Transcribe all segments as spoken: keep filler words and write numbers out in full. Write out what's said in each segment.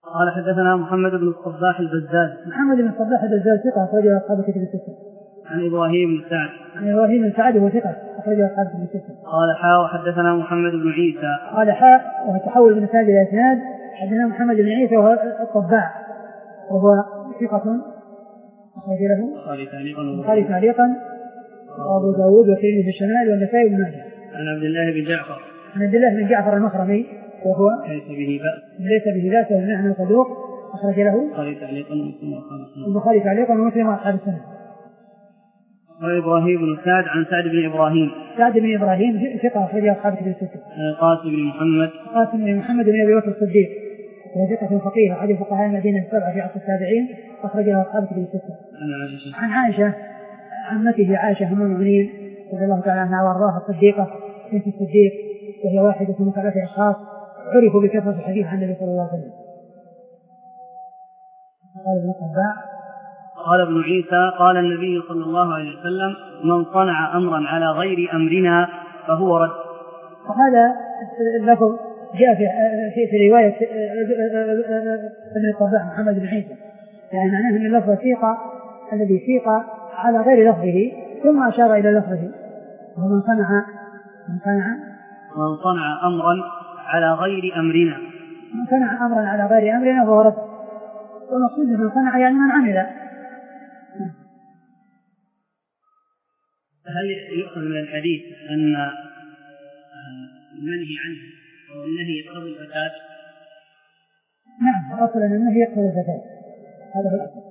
قال حدثنا محمد بن الصباح البزاز. محمد بن الصباح البزاز ثقة أخرجه أصحاب الكتب الستة. عن إبراهيم بن سعد. عن إبراهيم بن سعد وهو ثقة أخرجه أصحاب الكتب الستة. قال حاء وحدثنا محمد بن عيسى. قال حاء وتحول من إسناد إلى إسناد. حدثنا محمد بن عيسى وهو الطباع وهو ثقة أخرج له البخاري تعليقا وأبو داود والترمذي في الشمال والنسائي وابن ماجه. عن عبد الله بن جعفر. عن عبد الله بن جعفر المخرمي وهو ليس به بأس. ليس به بأس وهو نحن صدوق أخرج له البخاري تعليقا ومسلم وأصحاب السنة. وإبراهيم بن سعد عن سعد بن إبراهيم. سعد بن إبراهيم ثقة أخرج أصحاب الكتب الستة. قاسم بن محمد. قاسم بن محمد بن أبي بكر الصديق وهو ثقة فقيه أحد فقهاء المدينة السبعة في عصر التابعين أخرج له أصحاب الكتب الستة. عن عائشة عمته عائشة أم المؤمنين رضي الله تعالى عنها وأرضاها الصديقة بنت الصديق وهي واحدة من ثلاثة أشخاص عرفوا بكثرة الحديث عن النبي صلى الله عليه وسلم. قال ابن الطباع قال ابن عيسى قال النبي صلى الله عليه وسلم من صنع أمرا على غير أمرنا فهو رد. وهذا اللفظ جاء في, في, في رواية ابن الطباع محمد بن عيسى يعني معناه أن اللفظ ثيقة الذي ثيق على غير لفظه ثم أشار إلى لفظه ومن صنع من صنع من صنع أمرا على غير أمرنا من صنع أمرا على غير أمرنا فهو رد. والمقصود من صنع يعني من عمل. هل يؤخذ من الحديث أن المنهي عنه والنهي يقتضي الفساد؟ نعم أصلا النهي يقتضي الفساد هذا هو الأصل.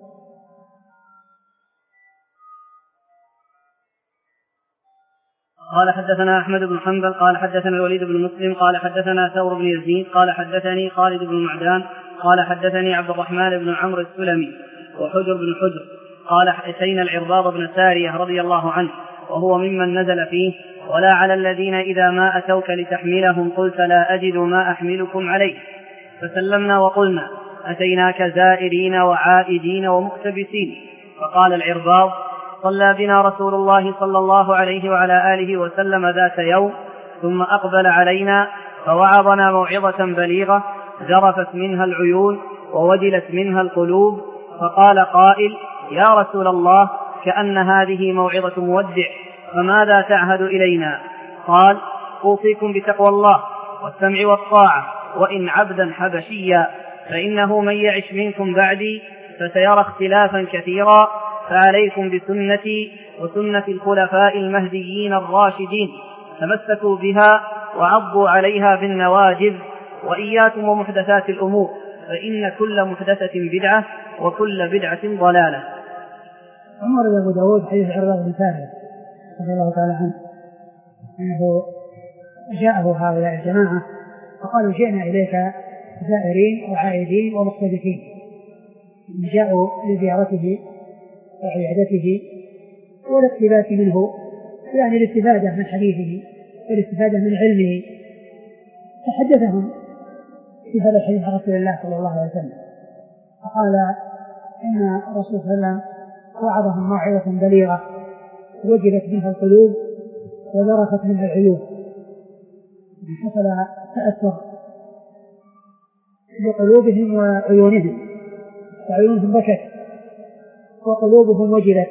قال حدثنا أحمد بن حنبل قال حدثنا الوليد بن مسلم قال حدثنا ثور بن يزيد قال حدثني خالد بن معدان قال حدثني عبد الرحمن بن عمرو السلمي وحجر بن حجر قال أتينا العرباض بن سارية رضي الله عنه وهو ممن نزل فيه ولا على الذين إذا ما أتوك لتحملهم قلت لا أجد ما أحملكم عليه فسلمنا وقلنا أتيناك زائرين وعائدين ومقتبسين. فقال العرباض صلى بنا رسول الله صلى الله عليه وعلى آله وسلم ذات يوم ثم أقبل علينا فوعظنا موعظة بليغة ذرفت منها العيون ووجلت منها القلوب. فقال قائل يا رسول الله كأن هذه موعظة مودع فماذا تعهد إلينا؟ قال أوصيكم بتقوى الله والسمع والطاعة وإن عبدا حبشيا فإنه من يعش منكم بعدي فسيرى اختلافا كثيرا فعليكم بسنتي وسنة الخلفاء المهديين الراشدين تمسكوا بها وعضوا عليها بالنواجذ وإياكم ومحدثات الأمور فإن كل محدثة بدعة وكل بدعة ضلالة. عمر أبو داود حديث عرباض بن سارية رضي الله تعالى عنه أنه جاءه هؤلاء الجماعة فقالوا جئنا إليك زائرين وعائدين ومقتدسين جاءوا لزيارته وعيادته والاقتباس منه يعني الاستفادة من حديثه والاستفادة من علمه. فحدثهم في هذا الحديث عن رسول الله صلى الله عليه وسلم فقال إن الرسول صلى الله عليه وسلم وعظهم موعظة بليغة وجلت منها القلوب وذرفت منها العيون حصل تأثر بقلوبهم وعيونهم وعيونهم بكت وقلوبهم وجلت.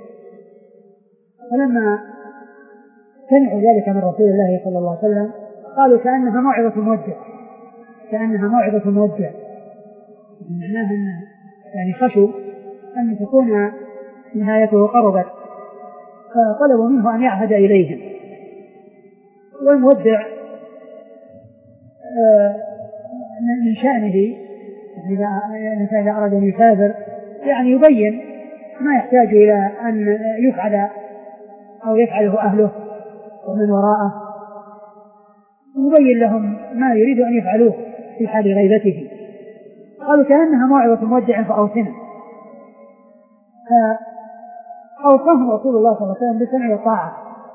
فلما سمعوا ذلك من رسول الله صلى الله عليه وسلم قالوا كأنها موعظة مودع كأنها موعظة مودع معناها يعني خشوا أن تكون نهايته قربت فطلبوا منه أن يعهد إليهم. والمودع من شأنه إذا أراد أن يسافر يعني يبين ما يحتاج إلى أن يفعل أو يفعله أهله ومن وراءه يبين لهم ما يريد أن يفعلوه في حال غيبته. قالوا كأنها موعظة مودع فأوصنا. فأوصاهم رسول الله صلى الله عليه وسلم بالسمع والطاعة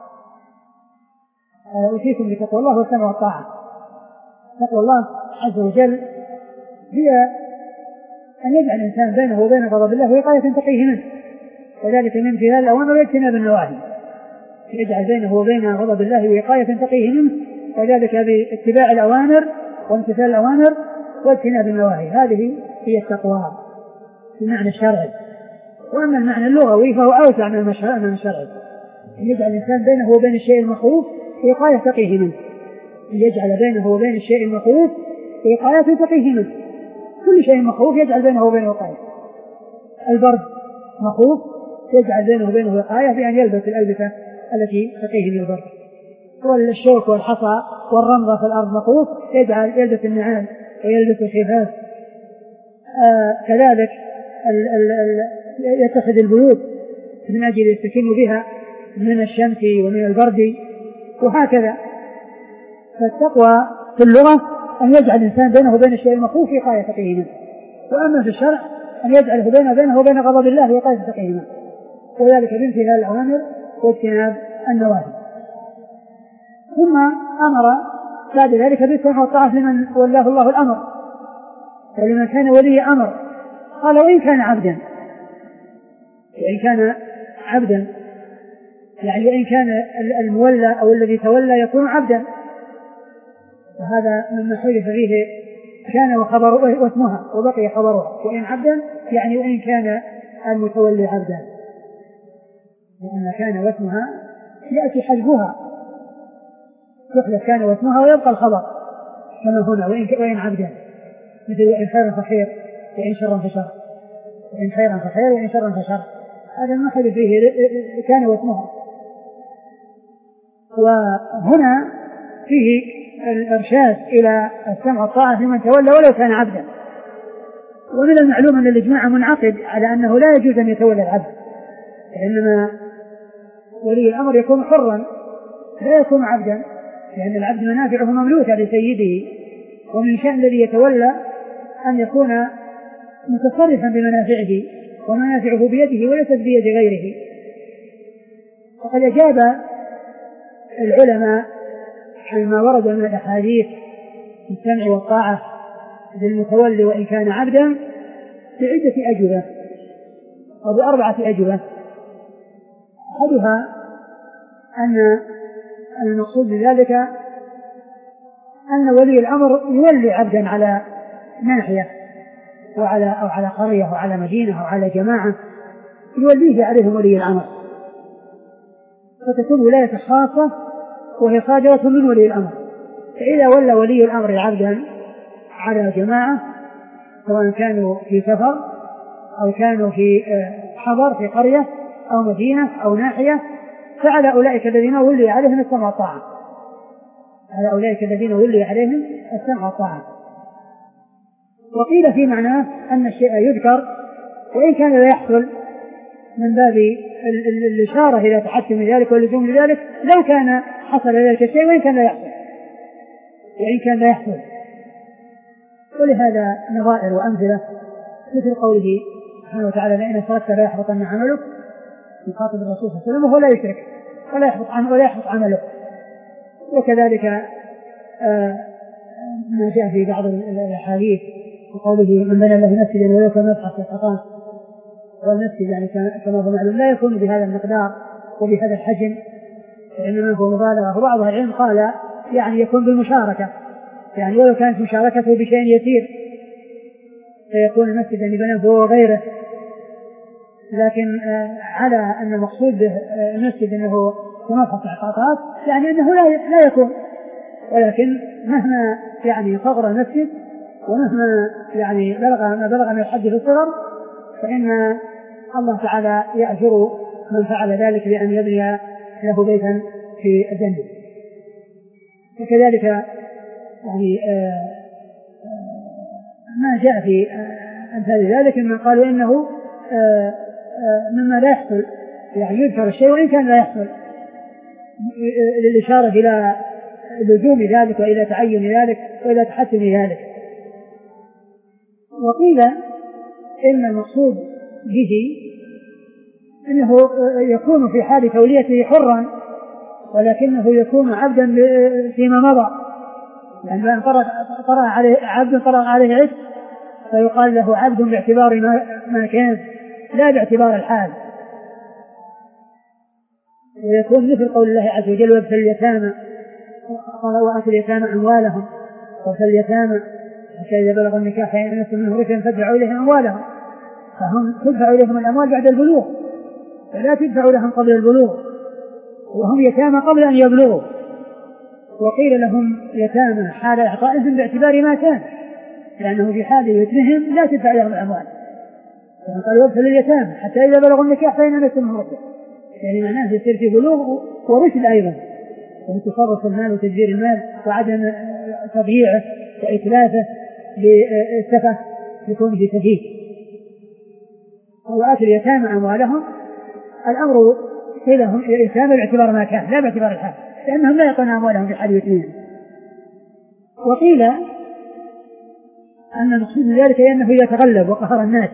أوصيكم بتقوى الله والسمع والطاعة. تقوى الله عز وجل هي أن يجعل الإنسان بينه وبين غضب الله وقاية تقيه منه وذلك من امتثال الأوامر واجتناب النواهي يجعل بينه وبين غضب الله وقاية تقيه منه وذلك باتباع الأوامر وامتثال الأوامر واجتناب النواهي. هذه هي التقوى في المعنى الشرعي. وأما المعنى اللغوي فهو أوسع من المعنى الشرعي، أن يجعل الإنسان بينه وبين الشيء المخوف وقاية تقيه منه، أن يجعل بينه وبين الشيء المخوف وقاية تقيه منه. كل شيء مخوف يجعل بينه وبينه وقاية. البرد مخوف يجعل بينه وبينه وقاية بأن يلبس الألبسة التي تقيه من البرد. والشوك والحصى والرمضة في الأرض مخوف يجعل يلبس النعال ويلبس الخفاف. آه كذلك ال ال ال يتخذ البيوت من أجل يستكين بها من الشمس ومن البرد وهكذا. فالتقوى في اللغة أن يجعل الإنسان بينه وبين الشيء المخوف وقاية تقيه منه، وأما في الشرع أن يجعله بينه وبينه وبين غضب الله وقاية تقيه منه، وذلك بامتثال الأوامر واجتناب النواهي. ثم أمر بعد ذلك بالسمع والطاعة لمن ولاه الله الأمر ولمن كان ولي أمر. قال وإن كان عبدا، وإن كان عبدا يعني وإن كان المولى أو الذي تولى يكون عبدا، وهذا مما حدث فيه كان وخبر واسمها وبقي خبرها. وإن عبدا يعني وإن كان المتولي عبدا، لأن كان واسمها يأتي حجبها يحدث كان واسمها ويبقى الخبر كما هنا وإن عبدا، مثل وإن خيرا فخير وإن شرا فشر، وإن خيرا فخير وإن شرا فشر. هذا ما حدث فيه كان واسمها. وهنا فيه الإرشاد إلى السمع والطاعة لمن تولى ولو كان عبدا. ومن المعلوم أن الإجماع منعقد على أنه لا يجوز أن يتولى العبد، إنما ولي الأمر يكون حرا لا يكون عبدا، لأن العبد منافعه مملوكة لسيده، ومن شأن الذي يتولى أن يكون متصرفا بمنافعه ومنافعه بيده وليست بيد غيره. وقد أجاب العلماء عما ورد من الأحاديث في السمع والطاعة للمتولي وإن كان عبدا بعدة أجوبة أو بأربعة أجوبة. أحدها أن المقصود بذلك أن ولي الأمر يولي عبدا على ناحية وعلى أو على قرية أو على مدينة أو على جماعة يوليه عليهم ولي الأمر، فتكون ولاية خاصة وهي صادرة من ولي الأمر. فإذا ولى ولي الأمر عبدا على جماعة سواء كانوا في سفر أو كانوا في حضر في قرية أو مدينة أو ناحية، فعلى أولئك الذين ولي عليهم السمع والطاعة، على أولئك الذين ولي عليهم السمع والطاعة. وقيل في معناه أن الشيء يذكر وإن كان لا يحصل من باب الإشارة إلى تحكم ذلك واللزوم لذلك لو كان حصل ذلك الشيء وإن كان لا يحصل وإن كان لا يحصل. ولهذا نظائر وأمثلة مثل قوله سبحانه وتعالى لئن أشركت لا يحبطن عملك، يخاطب الرسول صلى الله عليه وسلم وهو لا يشرك ولا يحبط عنه ولا يحبط عمله. وكذلك آه ما جاء في بعض الأحاديث وقوله من بنى الله مسجدا ولو كان يبحث في الحيطان، والمسجد يعني كما هو معلوم لا يكون بهذا المقدار وبهذا الحجم، وإنما هو مبالغة. وبعض العلم قال يعني يكون بالمشاركة، يعني ولو كانت مشاركته بشيء يسير فيكون المسجد الذي بناه هو وغيره. لكن على أن المقصود به المسجد أنه تنفق احقاقات يعني أنه لا لا يكون، ولكن مهما يعني صغر المسجد ومهما يعني بلغ ما بلغ من الحد في الصغر فإن الله تعالى يأجر من فعل ذلك بأن يبني له بيتا في الجنة. وكذلك يعني ما جاء في أمثال ذلك من قالوا إنه مما لا يحصل، يعني يذكر الشيء وإن كان لا يحصل للإشارة إلى لزوم ذلك وإلى تعين ذلك وإلى تحسن ذلك. وقيل إن المقصود به أنه يكون في حال توليته حرا ولكنه يكون عبدا فيما مضى، يعني بأن طرأ عليه عبد طرأ عليه عتق فيقال له عبد باعتبار ما كان لا باعتبار الحال. ويكون مثل قول الله عز وجل وابتل اليتامى، قال وآتوا اليتامى أموالهم وابتل اليتامى حتى إذا بلغ النكاح فإن أنتم منه رشدا فادفعوا إليهم أموالهم، فهم تدفع إليهم الأموال بعد البلوغ فلا تدفع لهم قبل البلوغ، وهم يتامى قبل أن يبلغوا. وقيل لهم يتامى حال إعطائهم باعتبار ما كان، لأنه في حال يتمهم لا تدفع لهم الأموال، قال يبتل اليتامى حتى إذا بلغوا النكاح فإن أنتم منه رشدا، يعني معناه يصير في بلوغ ورشد أيضا، وتصرف المال وتدبير المال وعدم تضييعه وإتلافه للسفه يكون في سفيه. وآتي اليتامى أموالهم، الأمر لهم اليتامى باعتبار ما كان لا باعتبار الحال، لأنهم لا يعطون أموالهم في حال يتمهم. وقيل أن المقصود من ذلك أنه إذا تغلب وقهر الناس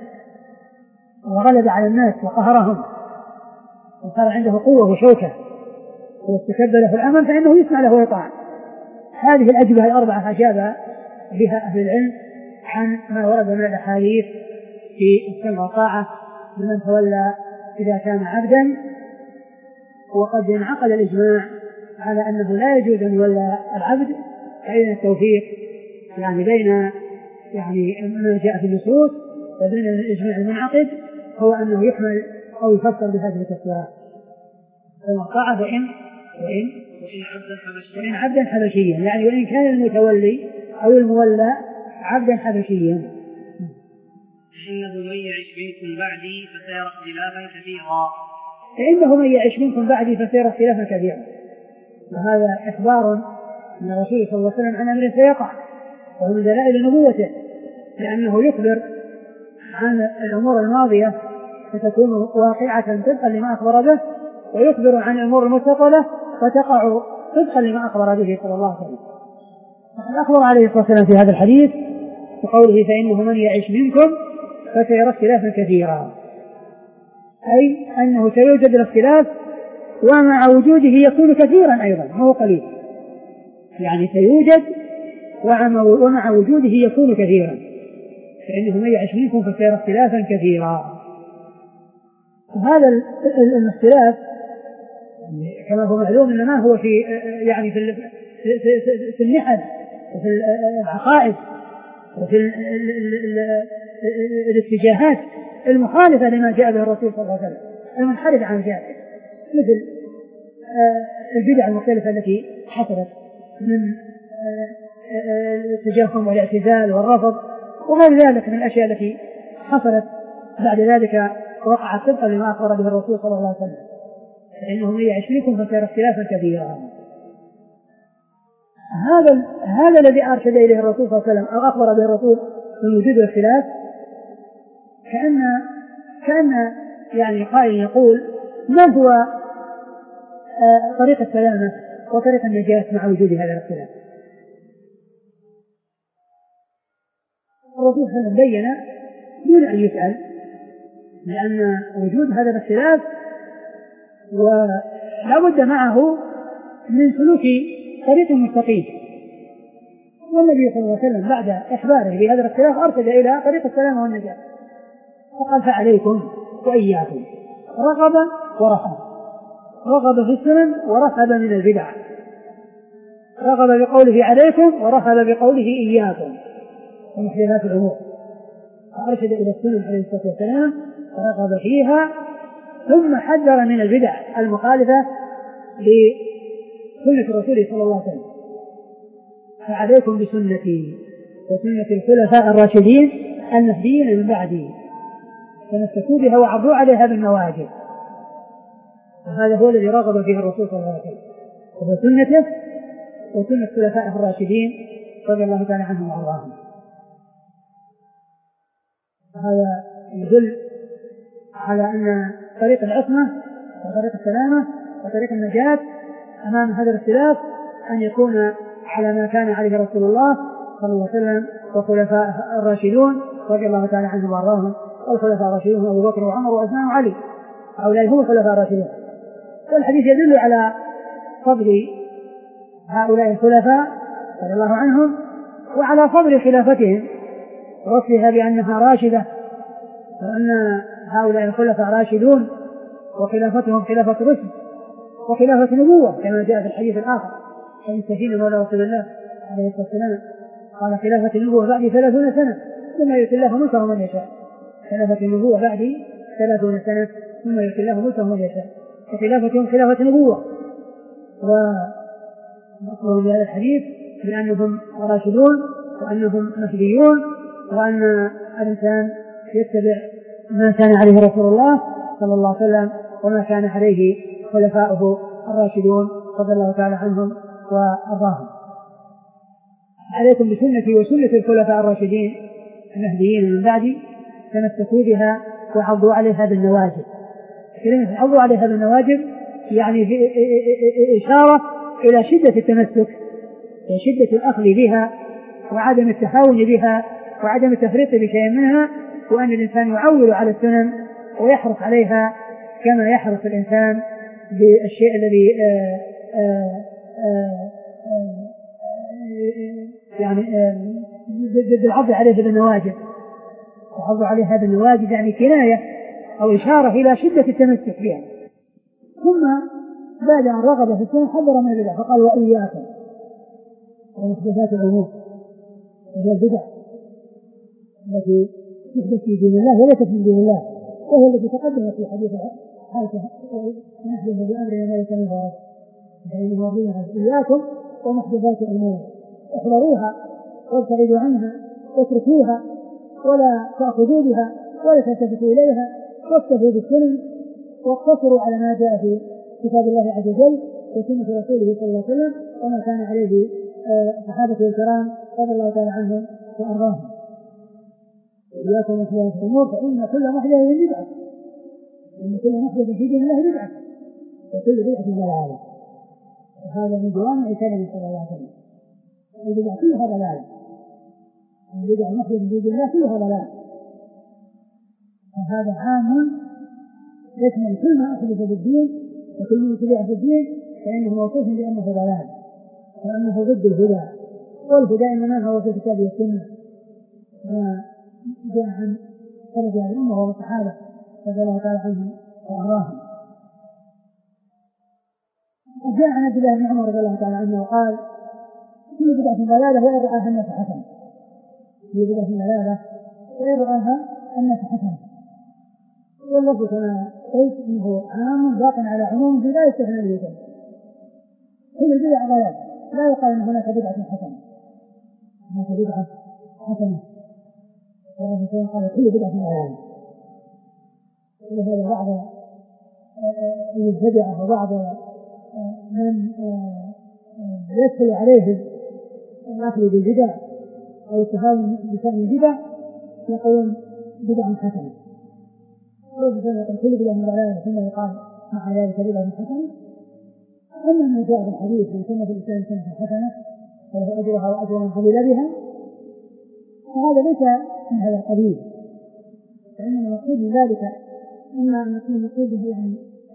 وغلب على الناس وقهرهم وصار عنده قوة وشوكة واستكب له الأمر فإنه يسمع له ويطاع. هذه الأجوبة الأربعة أجاب بها أهل العلم عن ما ورد من الأحاديث في السمع والطاعة لمن تولى إذا كان عبدا. وقد انعقد الإجماع على أنه لا يجوز أن يولى العبد، بين التوفيق يعني بين يعني ما جاء في النصوص وبين الإجماع المنعقد هو أنه يحمل أو يفسر بهذه التفسيرات. الطاعة وإن وإن وإن عبدا حبشيا، يعني وإن كان المتولي أو المولى عبدا حبشيا. إنه من يعش منكم بعدي فسيرى اختلافا كثيرا. فإنه من يعش منكم بعدي فسيرى اختلافا كثيرا، وهذا إخبار من الرسول صلى الله عليه وسلم عن أمر سيقع، وهو من دلائل نبوته، لأنه يخبر عن الأمور الماضية فتكون واقعة طبقا لما أخبر به، ويخبر عن الأمور المستقبلة فتقع طبقا لما أخبر به صلى الله عليه وسلم. وقد أخبر عليه الصلاة والسلام في هذا الحديث بقوله فإنه من يعش منكم فسيرى اختلافا كثيرا، أي أنه سيوجد الاختلاف ومع وجوده يكون كثيرا أيضا ما هو قليل، يعني سيوجد ومع وجوده يكون كثيرا. فإنه من يعش منكم فسيرى اختلافا كثيرا. وهذا الاختلاف كما هو معلوم إنما هو في يعني في في النحل وفي العقائد وفي الاتجاهات المخالفة لما جاء به الرسول صلى الله عليه وسلم المنحرف عن جاء، مثل البدع المختلفة التي حصلت من التجهم والاعتزال والرفض وغير ذلك من الأشياء التي حصلت بعد ذلك وقعت طبقا لما أخبر به الرسول صلى الله عليه وسلم. فإنه من يعش منكم فسيرى اختلافا كثيرا. هذا هذا الذي أرشد إليه الرسول صلى الله عليه وسلم أو أخبر به الرسول من وجود الاختلاف، كأن كأن يعني قائل يقول ما هو آه طريق السلامة وطريق النجاة مع وجود هذا الاختلاف. الرسول صلى الله عليه وسلم بين دون أن يسأل لأن وجود هذا الاختلاف ولا بد معه من سلوك طريق مستقيم، والنبي صلى الله عليه وسلم بعد إخباره بهذا الاختلاف أرشد إلى طريق السلامة والنجاة، فقال فعليكم وإياكم رغب ورهب، رغب في السنن ورهب من البدع، رغب بقوله عليكم ورهب بقوله إياكم ومحدثات الأمور، فأرشد إلى السنن عليه الصلاة والسلام ورغب فيها، ثم حذر من البدع المخالفة لسنة رسوله صلى الله عليه وسلم. فعليكم بسنتي وسنة الخلفاء الراشدين المهديين من بعدي تمسكوا بها وعضوا عليها بالنواجذ. وهذا هو الذي رغب فيه الرسول صلى الله عليه وسلم، وهو سنته وسنة خلفائه الراشدين رضي الله تعالى عنهم وارضاهم. هذا يدل على أن طريق العصمة وطريق السلامة وطريق النجاة أمام هذا الاختلاف أن يكون على ما كان عليه رسول الله صلى الله عليه وسلم وخلفاء الراشدون رضي الله تعالى عنهم وارضاهم. والخلفاء الراشدون أبو بكر وعمر وعثمان وعلي، هؤلاء هم الخلفاء الراشدون. والحديث يدل على فضل هؤلاء الخلفاء رضي الله عنهم وعلى فضل خلافتهم ووصفها بأنها راشدة، وأن هؤلاء الخلفاء راشدون وخلافتهم خلافة رشد وخلافة نبوة كما جاء في الحديث الآخر حديث سفينة مولى رسول الله عليه الصلاة والسلام قال خلافة النبوة بعد ثلاثون سنة ثم يؤتي الله ملكه من يشاء. خلافة النبوة بعد ثلاثون سنة ثم يؤتي الله ملكه من يشاء. وخلافتهم خلافة نبوة. ومأخذ بهذا الحديث بأنهم راشدون وأنهم مهديون وأن الإنسان يتبع ما كان عليه رسول الله صلى الله عليه وسلم وما كان عليه خلفاؤه الراشدون رضي الله تعالى عنهم وأرضاهم. عليكم بسنتي وسنة الخلفاء الراشدين المهديين من بعدي تمسكوا بها وعضوا عليها بالنواجذ. كلمة عضوا عليها بالنواجذ يعني في إشارة إلى شدة التمسك وشدة الأخذ بها وعدم التهاون بها وعدم التفريط بشيء منها، وأن الإنسان يعول على السنن ويحرص عليها كما يحرص الإنسان بالشيء الذي آآ آآ آآ يعني بالعض عليه بالنواجذ. العض عليها بالنواجذ يعني كناية أو إشارة إلى شدة التمسك بها. ثم بعد أن رغب في السنة حذر من البدع فقال وإياكم ومحدثات الأمور وهي البدع التي تحدث في دين الله وليست من دين الله، وهي التي تقدمت في حديث حالته نحدث بأمرنا ما ليس منه رجل فإنه ربنا إياكم ومحدثات الأمور احذروها وابتعدوا عنها واتركوها ولا تأخذوا بها ولا تلتفتوا إليها واكتفوا بالسنن واقتصروا على ما جاء في كتاب الله عز وجل وسنة رسوله صلى الله عليه وسلم وما كان عليه صحابته الكرام رضي الله تعالى عنهم وأرضاهم. إياكم ومحدثات الأمور فإن كل محدثة بدعة إن كل محدثة في دين الله بدعة وكل بدعة ضلالة. وهذا من جوامع كلمة صلى الله عليه وسلم. البدع كلها ضلالة. البدع المحدثة في دين الله كلها ضلالة. وهذا عام يشمل كل ما أحدث بالدين وكل ما يتبع في الدين فإنه موصوف بأنه ضلال وأنه ضد الهدى. والهدى إنما هو في كتاب السنة ما جاء عن سلف هذه الأمة والصحابة رضي الله تعالى عنهم وأرضاهم. وجاء عن عبد الله بن عمر رضي الله تعالى عنه وقال كل بدعة ضلالة وإن رآها الناس حسنة. كل بدعة ضلالة وإن رآها الناس حسنة. واللفظ كما قلت انه عام باق على عموم لا يستثنى به شيء. كل البدع ضلال لا يقال ان هناك بدعة حسنة. هناك بدعة حسنة. والرسول قال كل بدعة ضلال. ولهذا بعض المبتدعة وبعض من يدخل عليه الأخذ بالبدع أو التهاون بشأن البدع يقولون بدعة حسنة. كل بدعة ضلالة ثم يقال مع ذلك بدعة حسنة. أما ما جاء في الحديث من سنة الإسلام سنة حسنة فله أجرها وأجر من قبل بها فهذا ليس من هذا القبيل. فإنما المقصود من ذلك إما أن يكون المقصود به يعني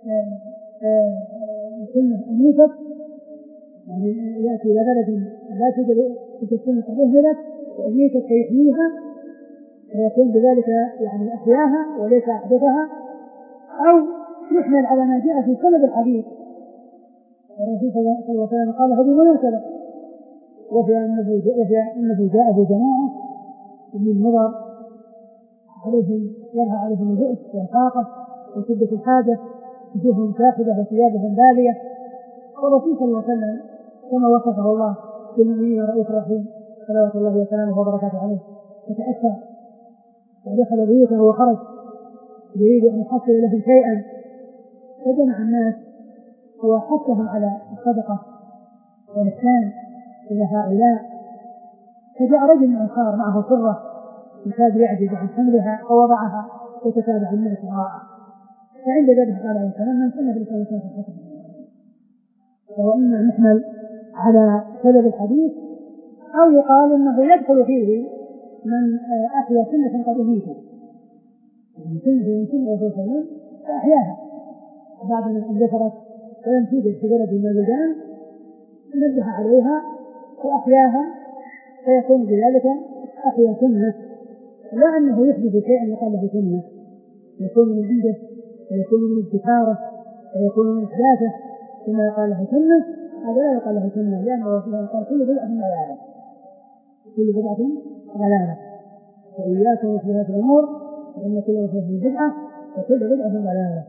سنة أنيفت يعني يأتي إلى بلد لا توجد في السنة تبهلت وأنيفت فيحميها ويكون بذلك يعني أحياها وليس أحدثها، أو يحمل على ما جاء في سند الحديث الرسول صلى الله عليه وسلم قال هذه مناسبة وفي أنه جاءه جماعة من مضر عليهم يرهى عليهم البؤس والفاقة وشدة الحاجة وجوههم كاخبة وثيابهم بالية، والرسول صلى الله عليه وسلم كما وصفه الله بالمؤمنين رؤوف رحيم صلوات الله وسلامه وبركاته عليه فتأثر ودخل بيوته وخرج يريد أن يحصل لهم شيئا فجمع الناس وحثهم على الصدقة والإحسان إلى هؤلاء. فجاء رجل من الأنصار معه سرة يكاد يعجز عن حملها فوضعها وتتابع الناس وراءه. فعند ذلك قال عليه السلام من سن في الإسلام سنة حسنة. فهو إما نحمل على سبب الحديث أو يقال إنه يدخل فيه من أحيا سنة قد أميتت من سنة من سنة رسول الله عليه وسلم فأحياها بعد أن اندثرت ولم توجد في بلد من البلدان نبه عليها وأحياها فيكون بذلك أحيا سنة، لا أنه يحدث شيئا يقال له سنة يكون من عنده ويكون من ابتكاره ويكون من إحداثه ثم يقال له سنة. هذا لا يقال له سنة لأنه قال كل بدعة ضلالة كل بدعة ضلالة. وإياكم ومحدثات الأمور فإن كل محدثة بدعة وكل بدعة ضلالة.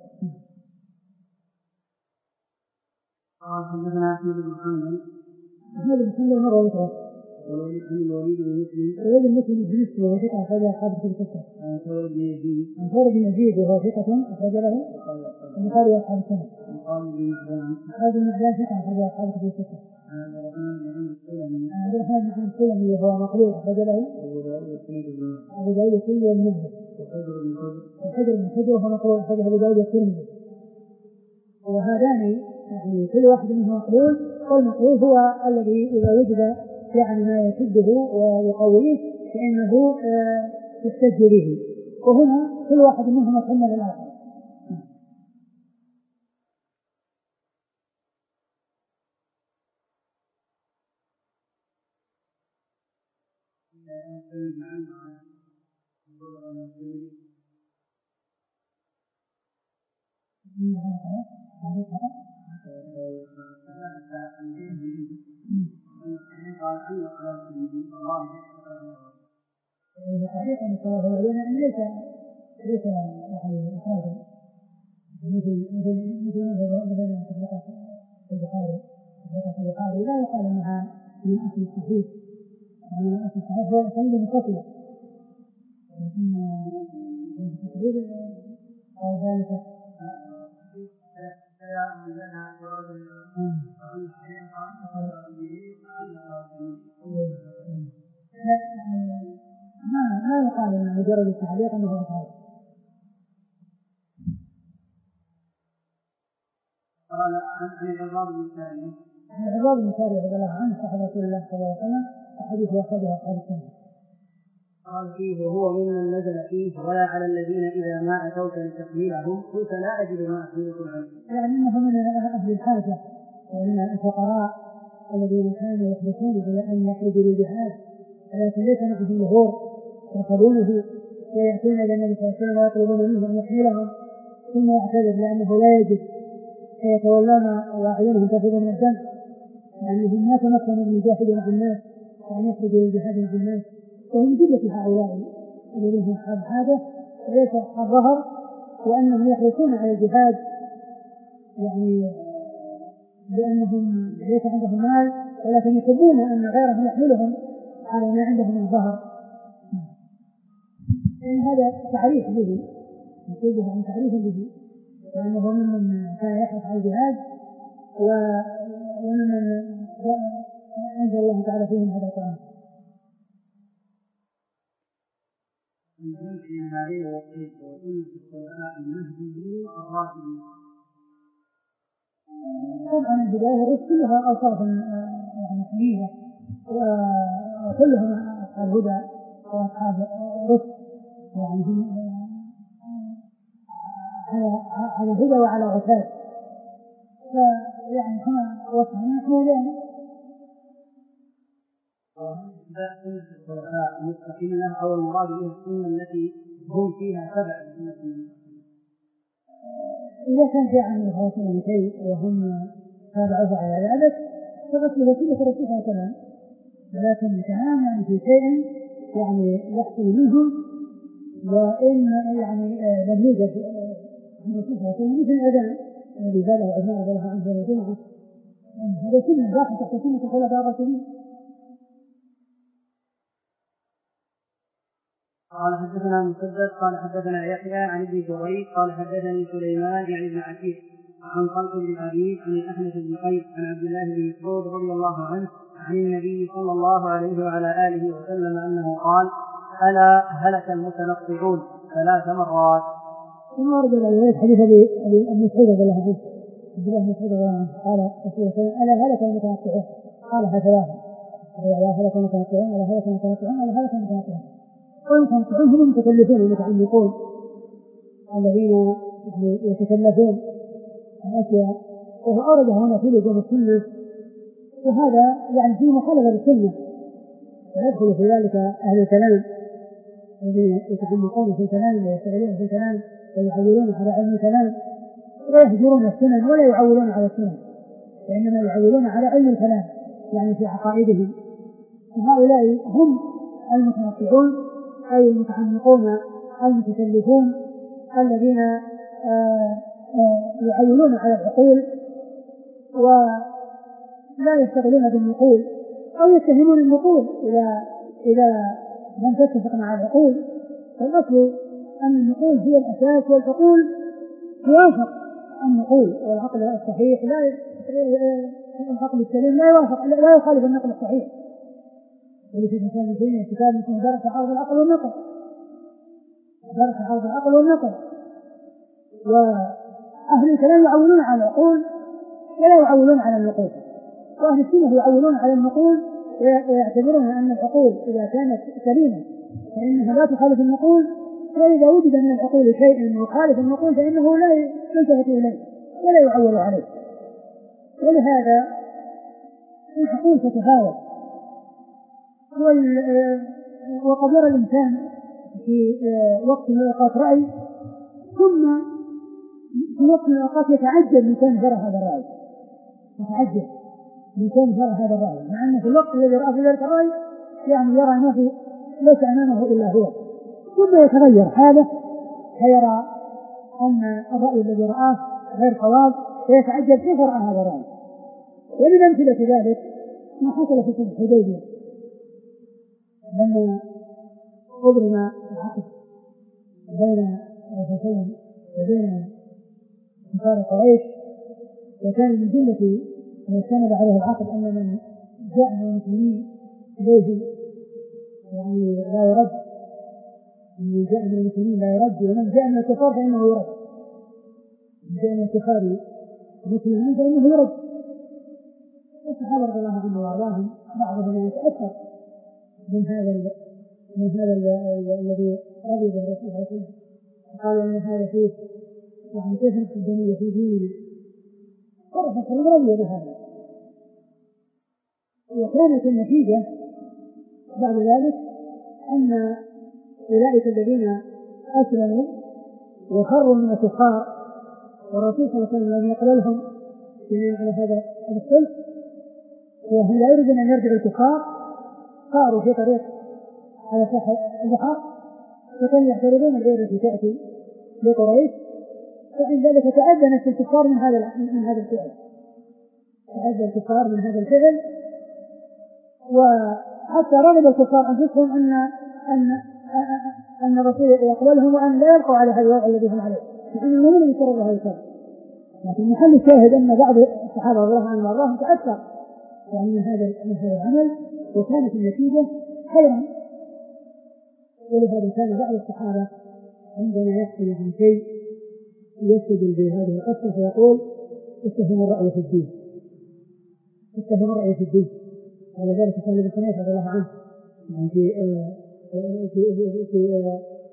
قال حدثنا أحمد بن حنبل. أحمد بن حنبل مرة أخرى. الوليد بن مسلم. الوليد بن مسلم الجنسي وهو ثقة أخرج أصحاب الكتب الستة. عن ثور بن يزيد. عن ثور بن يزيد وهو ثقة أخرج له البخاري وأصحاب السنة. عن خالد بن معدان. خالد بن معدان ثقة أخرج أصحاب الكتب الستة. عن عبد الرحمن بن عمرو السلمي. عن عبد الرحمن بن عمرو السلمي وهو مقبول أخرج له أبو داود والترمذي. أبو داود والترمذي والنبي. وحجر بن حجر. وحجر بن حجر وهو مقبول أخرج أبو داود والترمذي. وهذان يعني كل واحد منهم مقبول، والمقبول هو الذي إذا وجد يعني ما يشده ويقويه فإنه يحتج به، وهنا كل واحد منهم يحمل الآخر. حقيقة هو لأن ليس ليس يعني إخراجا مثل مثل مثل مثل تطبيقات البخاري تطبيقات البخاري لا يقال أنها من أصل الصحيح، من أصل الصحيح هو سند متصل، لكن التقرير قال ذلك ما ما يقال ان مجرد التعليق انه إخراج. قال عن العباد بن سارية. العباد بن سارية رضي الله عنه صحابة رسول الله صلى الله عليه وسلم الحديث أخرجه أصحاب السنة. قال فيه وهو ممن نزل فيه ولا على الذين إذا ما أتوك لتحميلهم قلت لا أجد ما أحملكم عليه. يعني إنه من أهل الحاجة ومن الفقراء الذين كانوا يحرصون على أن يخرجوا للجهاد ولكن ليس معهم ظهور يركبونه ويأتون إلى النبي صلى الله عليه وسلم ويطلبون منه أن يحملهم ثم يعتذر لأنه لا يجد فيتولون وأعينهم تفيض من الدم لأنهم ما تمكنوا من يجاهدوا مع الناس وأن يخرجوا للجهاد مع الناس، وهم جلة هؤلاء الذين هم أصحاب حاجة وليس أصحاب ظهر، وأنهم يحرصون على الجهاد يعني لأنهم ليس عندهم مال ولكن يحبون أن غيرهم يحملهم على ما عندهم من ظهر. يعني هذا تعريف به نقول عن تعريف به لأنه ممن كان يحرص على الجهاد وممن أنزل الله تعالى فيهم هذا القرآن. يمكن هذه وقيت وإن في الصلاة المهدي الراشدين. طبعا البداية الرسل كلها أوصاف يعني حميدة وكلهم أصحاب هدى وأصحاب رسل يعني هم على هدى وعلى رشاد، فيعني كما وصفنا محمودين. إذا كانت الصلاة مستقلة أو المراد بها السنة التي هم فيها تبع السنة. إذا كان في عن الخاصين شيء وهم تابعوا على ذلك فغسل وسيلة رسولها كلام، ولكن الكلام يعني في شيء يعني يحصل منهم وإن يعني لم يوجد رسولها كلام مثل الأذان الذي زاده عثمان رضي الله عنه يوم الجمعة، هذا سنة داخل تحت سنة الخلفاء الراشدين. قال حدثنا مسدد قال حدثنا يحيى عن ابن جريج قال حدثني سليمان يعني ابن عتيق عن طلق بن حبيب عن الأحنف بن قيس عن عبد الله بن مسعود رضي الله عنه عن النبي صلى الله عليه وعلى آله وسلم أنه قال ألا هلك المتنطعون ثلاث مرات. ثم ورد الرواية حديث أبي مسعود رضي الله عنه عبد الله بن مسعود رضي الله عنه قال رسول الله ألا هلك المتنطعون قالها ثلاثة ألا هلك المتنطعون ألا هلك المتنطعون ألا هلك المتنطعون. والمتنطعون هم المتكلفون المتعمقون الذين يتكلفون الأشياء، وهو أورد هنا في لزوم السنة، وهذا يعني في مخالفة للسنة، ويدخل في ذلك أهل الكلام الذين يتعمقون في الكلام ويستغلون في الكلام ويعولون على علم الكلام ويهجرون السنن ولا يعولون على السنن، وإنما يعولون على علم الكلام يعني في عقائدهم هؤلاء هم المتنطعون أي المتحمقون المتكلفون الذين يعولون على العقول ولا يشتغلون بالنقول أو يتهمون النقول إذا إذا لم تتفق مع العقول. فالأصل أن النقول هي الأساس والعقول توافق النقول، والعقل الصحيح لا العقل السليم لا يوافق لا يخالف النقل الصحيح. ولكن الإنسان في كتاب مثل درس حوض العقل والنقل درس حوض العقل والنقل وأهل الكلام يعولون على العقول ولا يعولون على النقول، وأهل السنة يعولون على النقول ويعتبرون أن العقول إذا كانت سليمة فإنها لا تخالف النقول، وإذا وجد من العقول شيء يخالف النقول فإنه لا يلتفت إليه ولا يعول عليه. ولهذا العقول تتفاوت، وقد يرى الإنسان في وقت من الأوقات رأي ثم في وقت من الأوقات يتعجب من كون جرى هذا الرأي يتعجب من كون جرى هذا الرأي مع أنه في الوقت الذي رأى في ذلك الرأي يعني يرى ما في ليس أمامه إلا هو، ثم يتغير حاله فيرى أن الرأي الذي رآه غير صواب فيتعجب كيف رأى هذا الرأي. ومن أمثلة ذلك ما حصل في صلح الحديبية لما أبرم العقد بين الرسولين وبين كفار قريش، وكان من جملة ما استند عليه العقد أن من جاء من المسلمين إليه يعني لا يرد، من جاء من المسلمين لا يرد، ومن جاء من الكفار فإنه يرد، من جاء من الكفار مسلمين فإنه يرد. الصحابة رضي الله عنهم وأرضاهم بعضهم يتأثر من هذا من هذا الذي رضي به الرسول صلى الله عليه وسلم، قالوا ان هذا فيه يعني كثرة الدنيا في ديننا، فرفض رضي بهذا. وكانت النتيجة بعد ذلك أن أولئك الذين أسلموا وخروا من الكفار والرسول صلى الله عليه وسلم لم يقبلهم بناء على هذا الصلح، وهم لا يريدون أن يرجعوا الكفار صاروا في طريق على ساحل البحر، وكانوا يعترضون الغير التي تأتي لقريش، فعند ذلك تأذى نفس الكفار من هذا من هذا الفعل تأذى الكفار من هذا الفعل وحتى رغب الكفار أنفسهم أن أن أن الرسول يقبلهم وأن لا يبقوا على هذا الوضع الذي هم عليه، لأن المؤمن يكرر له الكلام. لكن محل الشاهد أن بعض الصحابة رضي الله عنهم وأرضاهم تأثر يعني من هذا من هذا العمل، وكانت النتيجة خيرا. ولهذا كان بعض الصحابة عندما يحصل عن شيء يستدل بهذه القصة فيقول اتهم الرأي في الدين اتهم الرأي في الدين على ذلك كان ابن حنيفة رضي الله عنه يعني في في في